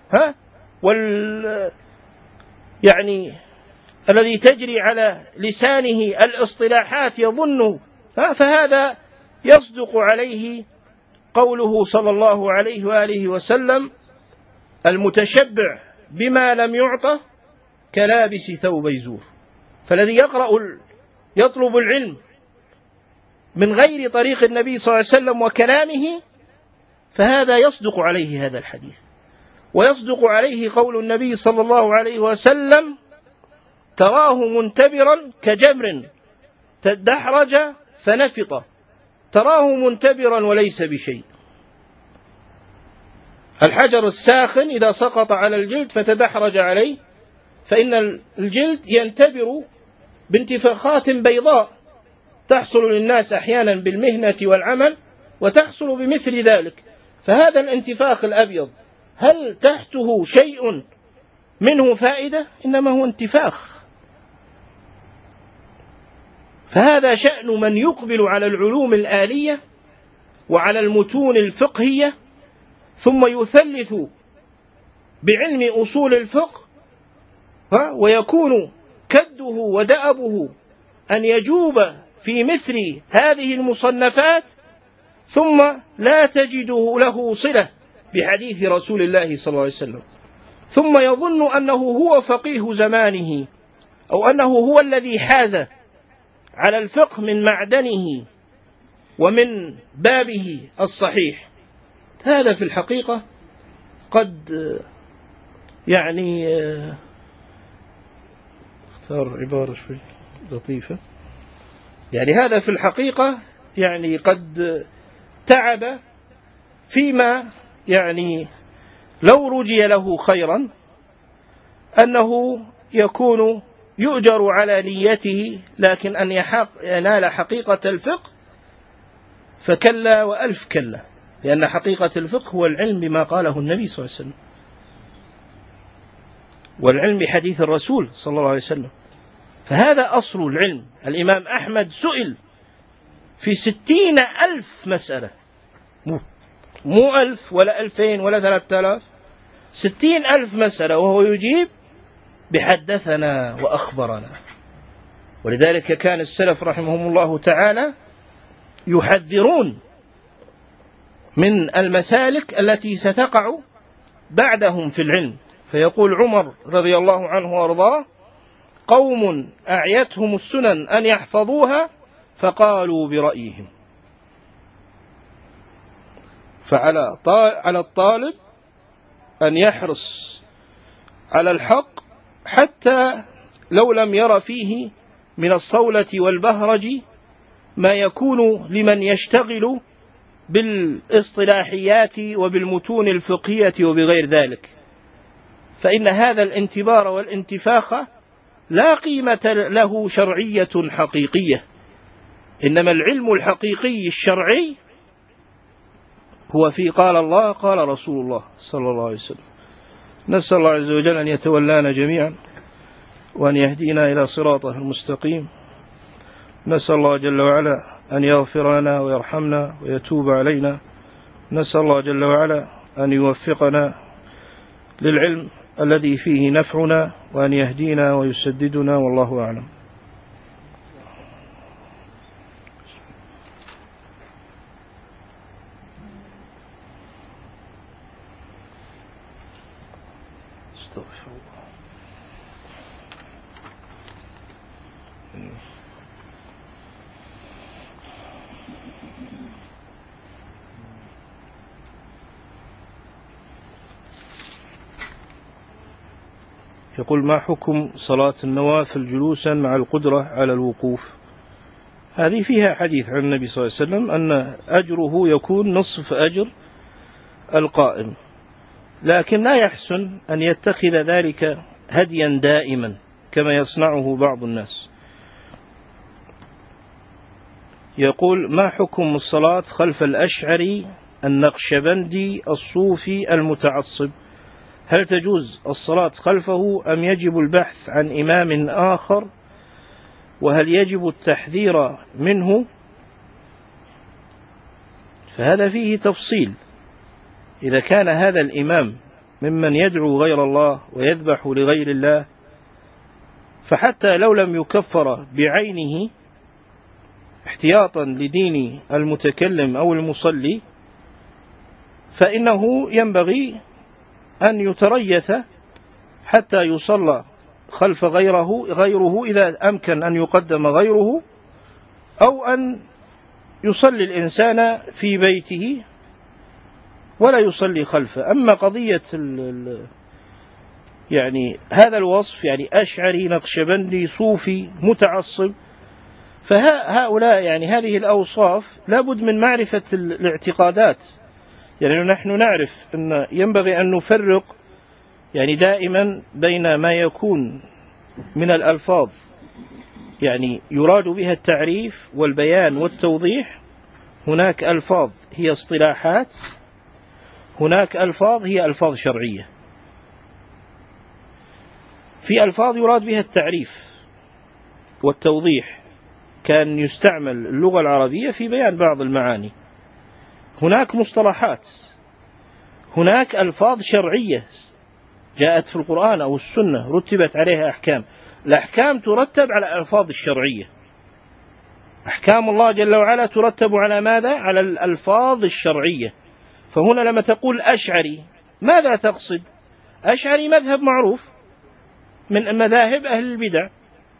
يعني الذي تجري على لسانه الاصطلاحات يظنه، فهذا يصدق عليه قوله صلى الله عليه وآله وسلم: المتشبع بما لم يعطى كلابس ثوبي زور. فالذي يطلب العلم من غير طريق النبي صلى الله عليه وسلم وكلامه، فهذا يصدق عليه هذا الحديث، ويصدق عليه قول النبي صلى الله عليه وسلم: تراه منتبرا كجمر تدحرج فنفط، تراه منتبرا وليس بشيء. الحجر الساخن إذا سقط على الجلد فتدحرج عليه، فإن الجلد ينتبر بانتفاخات بيضاء تحصل للناس أحيانا بالمهنة والعمل، وتحصل بمثل ذلك. فهذا الانتفاخ الأبيض هل تحته شيء منه فائدة؟ إنما هو انتفاخ. فهذا شأن من يقبل على العلوم الآلية وعلى المتون الفقهية، ثم يثلث بعلم أصول الفقه، ويكون كده ودأبه أن يجوب في مثل هذه المصنفات، ثم لا تجده له صلة بحديث رسول الله صلى الله عليه وسلم، ثم يظن أنه هو فقيه زمانه، أو أنه هو الذي حاز على الفقه من معدنه ومن بابه الصحيح. هذا في الحقيقة قد اختار عبارة شوي لطيفة، هذا في الحقيقة قد تعب فيما لو رجي له خيرا أنه يكون يؤجر على نيته، لكن أن ينال حقيقة الفقه فكلا وألف كلا، لأن حقيقة الفقه هو العلم بما قاله النبي صلى الله عليه وسلم، والعلم بحديث الرسول صلى الله عليه وسلم. فهذا أصل العلم. الإمام أحمد سئل في 60,000 مسألة، مو 1000 ولا 2000 ولا 3000، 60,000 مسألة، وهو يجيب بحدثنا وأخبرنا. ولذلك كان السلف رحمهم الله تعالى يحذرون من المسالك التي ستقع بعدهم في العلم. فيقول عمر رضي الله عنه وارضاه: قوم أعيتهم السنن أن يحفظوها فقالوا برأيهم. فعلى الطالب أن يحرص على الحق حتى لو لم ير فيه من الصولة والبهرج ما يكون لمن يشتغل بالاصطلاحيات وبالمتون الفقهية وبغير ذلك، فإن هذا الانتبار والانتفاخ لا قيمة له شرعية حقيقية، إنما العلم الحقيقي الشرعي هو في قال الله قال رسول الله صلى الله عليه وسلم. نسأل الله عز وجل أن يتولانا جميعا وأن يهدينا إلى صراطه المستقيم. نسأل الله جل وعلا أن يغفر لنا ويرحمنا ويتوب علينا. نسأل الله جل وعلا أن يوفقنا للعلم الذي فيه نفعنا وأن يهدينا ويسددنا، والله أعلم. يقول: ما حكم صلاة النوافل جلوسا مع القدرة على الوقوف؟ هذه فيها حديث عن النبي صلى الله عليه وسلم أن أجره يكون نصف أجر القائم، لكن لا يحسن أن يتخذ ذلك هديا دائما كما يصنعه بعض الناس. يقول: ما حكم الصلاة خلف الأشعري النقشبندي الصوفي المتعصب؟ هل تجوز الصلاة خلفه أم يجب البحث عن إمام آخر؟ وهل يجب التحذير منه؟ فهذا فيه تفصيل. إذا كان هذا الإمام ممن يدعو غير الله ويذبح لغير الله، فحتى لو لم يكفر بعينه احتياطا لدين المتكلم أو المصلي، فإنه ينبغي أن يتريث حتى يصلى خلف غيره إذا أمكن أن يقدم غيره، أو أن يصلي الإنسان في بيته ولا يصلي خلفه. أما قضية يعني هذا الوصف، يعني أشعري نقشبندي صوفي متعصب، فهؤلاء يعني هذه الأوصاف لابد من معرفة الاعتقادات. يعني نحن نعرف أن ينبغي أن نفرق يعني دائما بين ما يكون من الألفاظ يعني يراد بها التعريف والبيان والتوضيح. هناك ألفاظ هي اصطلاحات، هناك ألفاظ هي ألفاظ شرعية. في ألفاظ يراد بها التعريف والتوضيح، كان يستعمل اللغة العربية في بيان بعض المعاني. هناك مصطلحات، هناك ألفاظ شرعية جاءت في القرآن أو السنة رتبت عليها أحكام. الأحكام ترتب على الألفاظ الشرعية. أحكام الله جل وعلا ترتب على ماذا؟ على الألفاظ الشرعية. فهنا لما تقول أشعري ماذا تقصد؟ أشعري مذهب معروف من مذاهب أهل البدع،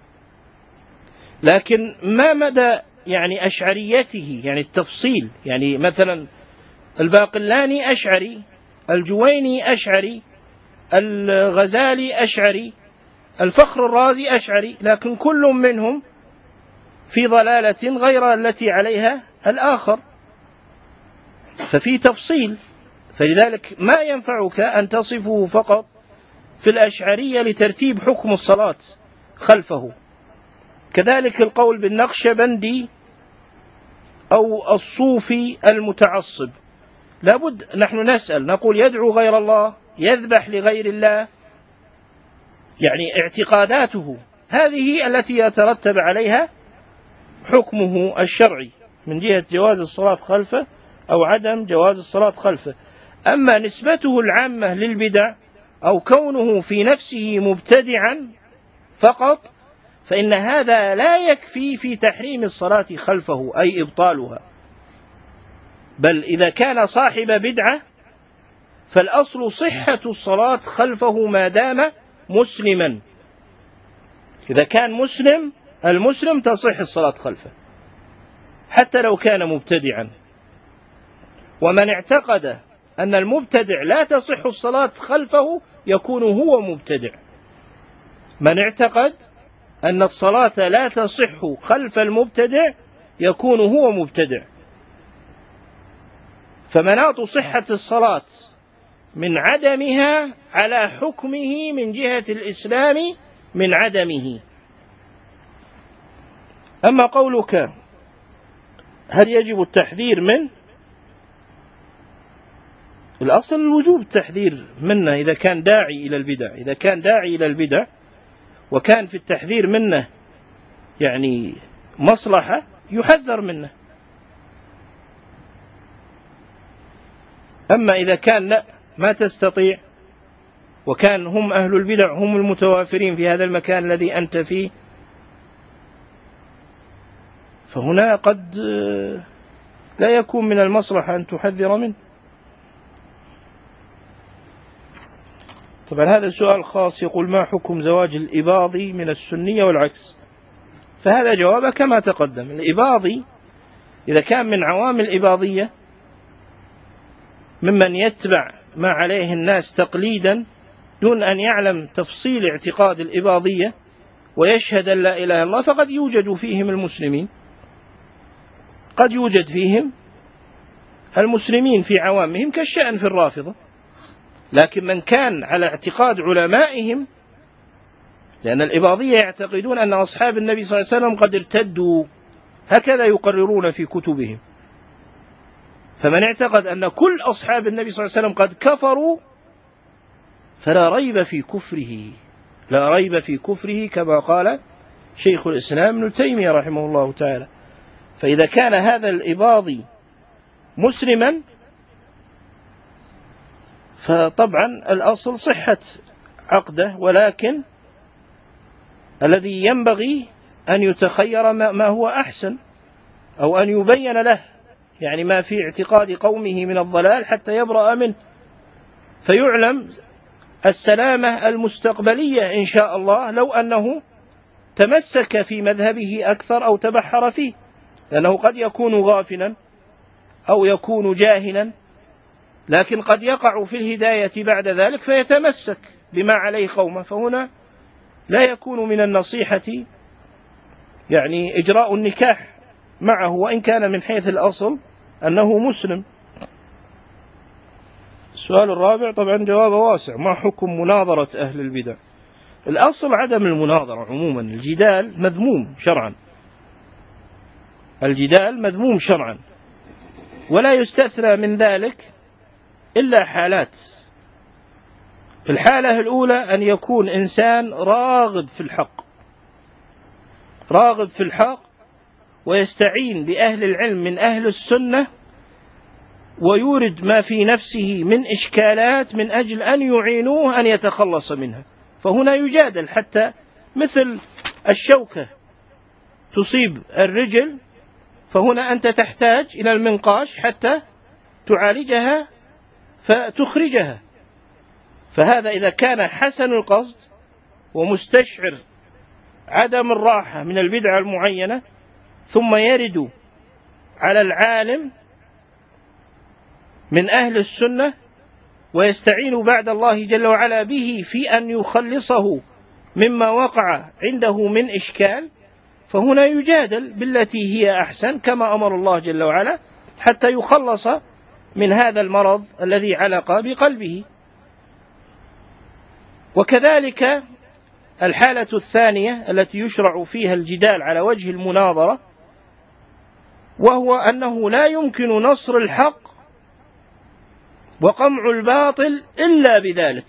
لكن ما مدى يعني أشعريته، يعني التفصيل. يعني مثلا الباقلاني أشعري، الجويني أشعري، الغزالي أشعري، الفخر الرازي أشعري، لكن كل منهم في ضلالة غير التي عليها الآخر، ففي تفصيل. فلذلك ما ينفعك أن تصفه فقط في الأشعرية لترتيب حكم الصلاة خلفه. كذلك القول بالنقشبندي أو الصوفي المتعصب، لابد نحن نسأل نقول يدعو غير الله، يذبح لغير الله، يعني اعتقاداته هذه التي يترتب عليها حكمه الشرعي من جهة جواز الصلاة خلفه أو عدم جواز الصلاة خلفه. أما نسبته العامة للبدع أو كونه في نفسه مبتدعا فقط، فإن هذا لا يكفي في تحريم الصلاة خلفه أي إبطالها. بل إذا كان صاحب بدعة فالأصل صحة الصلاة خلفه ما دام مسلما. إذا كان مسلم، المسلم تصح الصلاة خلفه حتى لو كان مبتدعا. ومن اعتقد أن المبتدع لا تصح الصلاة خلفه يكون هو مبتدع. من اعتقد أن الصلاة لا تصح خلف المبتدع يكون هو مبتدع. فمناط صحة الصلاة من عدمها على حكمه من جهة الإسلام من عدمه. أما قولك هل يجب التحذير منه؟ الأصل الوجوب التحذير منه إذا كان داعي إلى البدع. إذا كان داعي إلى البدع وكان في التحذير منه يعني مصلحة يحذر منه. أما إذا كان لا ما تستطيع وكان هم أهل البدع هم المتوافرين في هذا المكان الذي أنت فيه، فهنا قد لا يكون من المصلحة أن تحذر منه. طبعا هذا سؤال خاص، يقول ما حكم زواج الإباضي من السنية والعكس؟ فهذا جوابه كما تقدم. الإباضي إذا كان من عوام الإباضية ممن يتبع ما عليه الناس تقليدا دون أن يعلم تفصيل اعتقاد الإباضية ويشهد أن لا إله إلا الله، فقد يوجد فيهم المسلمين، قد يوجد فيهم المسلمين في عوامهم كالشأن في الرافضة. لكن من كان على اعتقاد علمائهم، لأن الإباضية يعتقدون أن أصحاب النبي صلى الله عليه وسلم قد ارتدوا، هكذا يقررون في كتبهم. فمن اعتقد أن كل أصحاب النبي صلى الله عليه وسلم قد كفروا فلا ريب في كفره، لا ريب في كفره كما قال شيخ الإسلام ابن تيمية رحمه الله تعالى. فإذا كان هذا الإباضي مسلما فطبعا الأصل صحة عقده، ولكن الذي ينبغي أن يتخير ما هو أحسن، أو أن يبين له يعني ما في اعتقاد قومه من الضلال حتى يبرأ منه، فيعلم السلامة المستقبلية إن شاء الله لو أنه تمسك في مذهبه أكثر أو تبحر فيه، لأنه قد يكون غافلا أو يكون جاهلا، لكن قد يقع في الهداية بعد ذلك فيتمسك بما عليه قومه. فهنا لا يكون من النصيحة يعني إجراء النكاح معه وإن كان من حيث الأصل أنه مسلم. السؤال الرابع طبعا جواب واسع، ما حكم مناظرة أهل البدع؟ الأصل عدم المناظرة عموما، الجدال مذموم شرعا، الجدال مذموم شرعا، ولا يستثنى من ذلك إلا حالات. الحالة الأولى أن يكون إنسان راغب في الحق، راغب في الحق ويستعين بأهل العلم من أهل السنة ويورد ما في نفسه من إشكالات من أجل أن يعينوه أن يتخلص منها، فهنا يجادل حتى مثل الشوكة تصيب الرجل، فهنا أنت تحتاج إلى المنقاش حتى تعالجها فتخرجها. فهذا إذا كان حسن القصد ومستشعر عدم الراحة من البدعة المعينة ثم يرد على العالم من أهل السنة ويستعين بعد الله جل وعلا به في أن يخلصه مما وقع عنده من إشكال، فهنا يجادل بالتي هي أحسن كما أمر الله جل وعلا حتى يخلص من هذا المرض الذي علق بقلبه. وكذلك الحالة الثانية التي يشرع فيها الجدال على وجه المناظرة، وهو أنه لا يمكن نصر الحق وقمع الباطل إلا بذلك،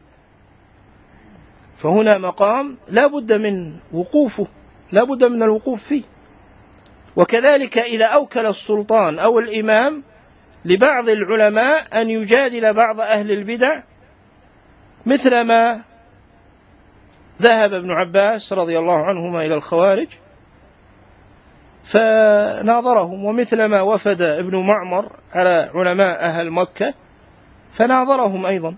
فهنا مقام لا بد من وقوفه، لا بد من الوقوف فيه. وكذلك إذا أوكل السلطان أو الإمام لبعض العلماء أن يجادل بعض أهل البدع، مثل ما ذهب ابن عباس رضي الله عنهما إلى الخوارج فناظرهم، ومثل ما وفد ابن معمر على علماء أهل مكة فناظرهم أيضا.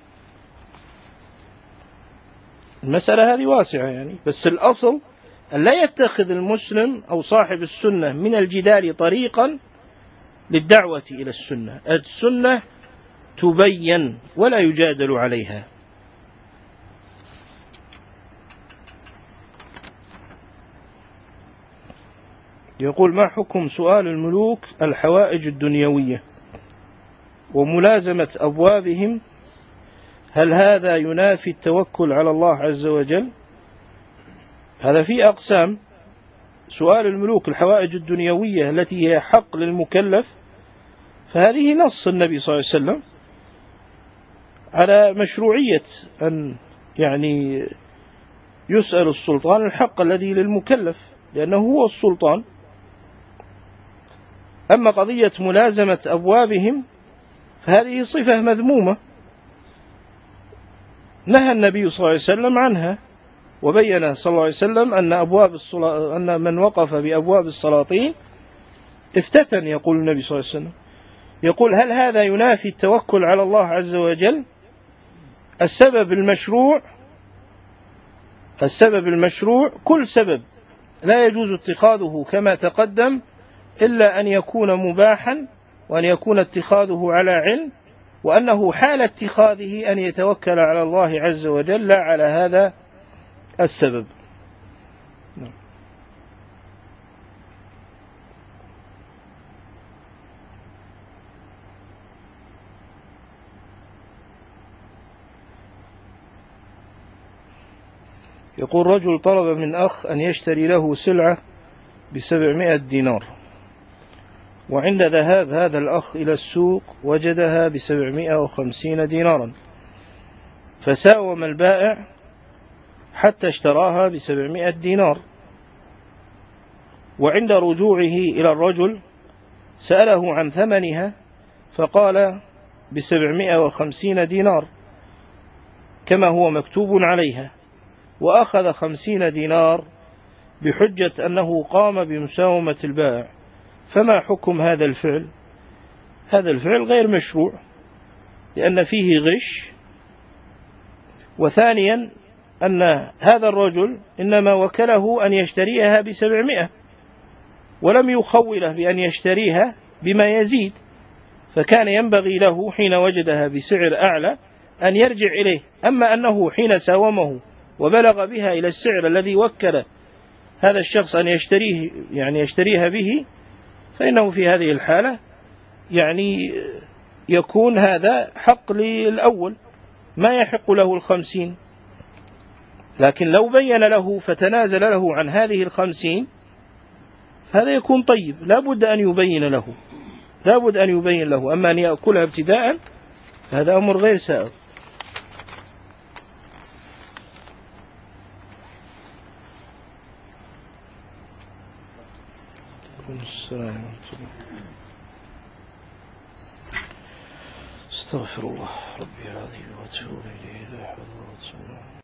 المسألة هذه واسعة يعني، بس الأصل أن لا يتخذ المسلم أو صاحب السنة من الجدال طريقا للدعوة إلى السنة. السنة تبين ولا يجادل عليها. يقول: ما حكم سؤال الملوك الحوائج الدنيوية وملازمة أبوابهم؟ هل هذا ينافي التوكل على الله عز وجل؟ هذا في أقسام. سؤال الملوك الحوائج الدنيوية التي هي حق للمكلف، فهذه نص النبي صلى الله عليه وسلم على مشروعية أن يسأل السلطان الحق الذي للمكلف، لأنه هو السلطان. أما قضية ملازمة أبوابهم فهذه صفة مذمومة نهى النبي صلى الله عليه وسلم عنها، وبين صلى الله عليه وسلم أن من وقف بأبواب السلاطين افتتن. يقول النبي صلى الله عليه وسلم، يقول: هل هذا ينافي التوكل على الله عز وجل؟ السبب المشروع كل سبب لا يجوز اتخاذه كما تقدم إلا أن يكون مباحا، وأن يكون اتخاذه على علم، وأنه حال اتخاذه أن يتوكل على الله عز وجل لا على هذا السبب. يقول: رجل طلب من أخ أن يشتري له سلعة ب700 دينار، وعند ذهاب هذا الأخ إلى السوق وجدها ب750 دينارا، فساوم البائع حتى اشتراها ب700 دينار، وعند رجوعه إلى الرجل سأله عن ثمنها فقال ب750 دينار كما هو مكتوب عليها، وأخذ 50 دينار بحجة أنه قام بمساومة البائع. فما حكم هذا الفعل؟ هذا الفعل غير مشروع لأن فيه غش، وثانيا أن هذا الرجل إنما وكله أن يشتريها ب700 ولم يخوله بأن يشتريها بما يزيد، فكان ينبغي له حين وجدها بسعر أعلى أن يرجع إليه. أما أنه حين ساومه وبلغ بها إلى السعر الذي وكل هذا الشخص أن يشتريها به، فإنه في هذه الحالة يكون هذا حق للأول، ما يحق له 50. لكن لو بين له فتنازل له عن هذه 50 هذا يكون طيب، لا بد أن يبين له. أما أن يأكلها ابتداء هذا أمر غير سائغ. استغفر الله ربي العظيم واتوب إليه.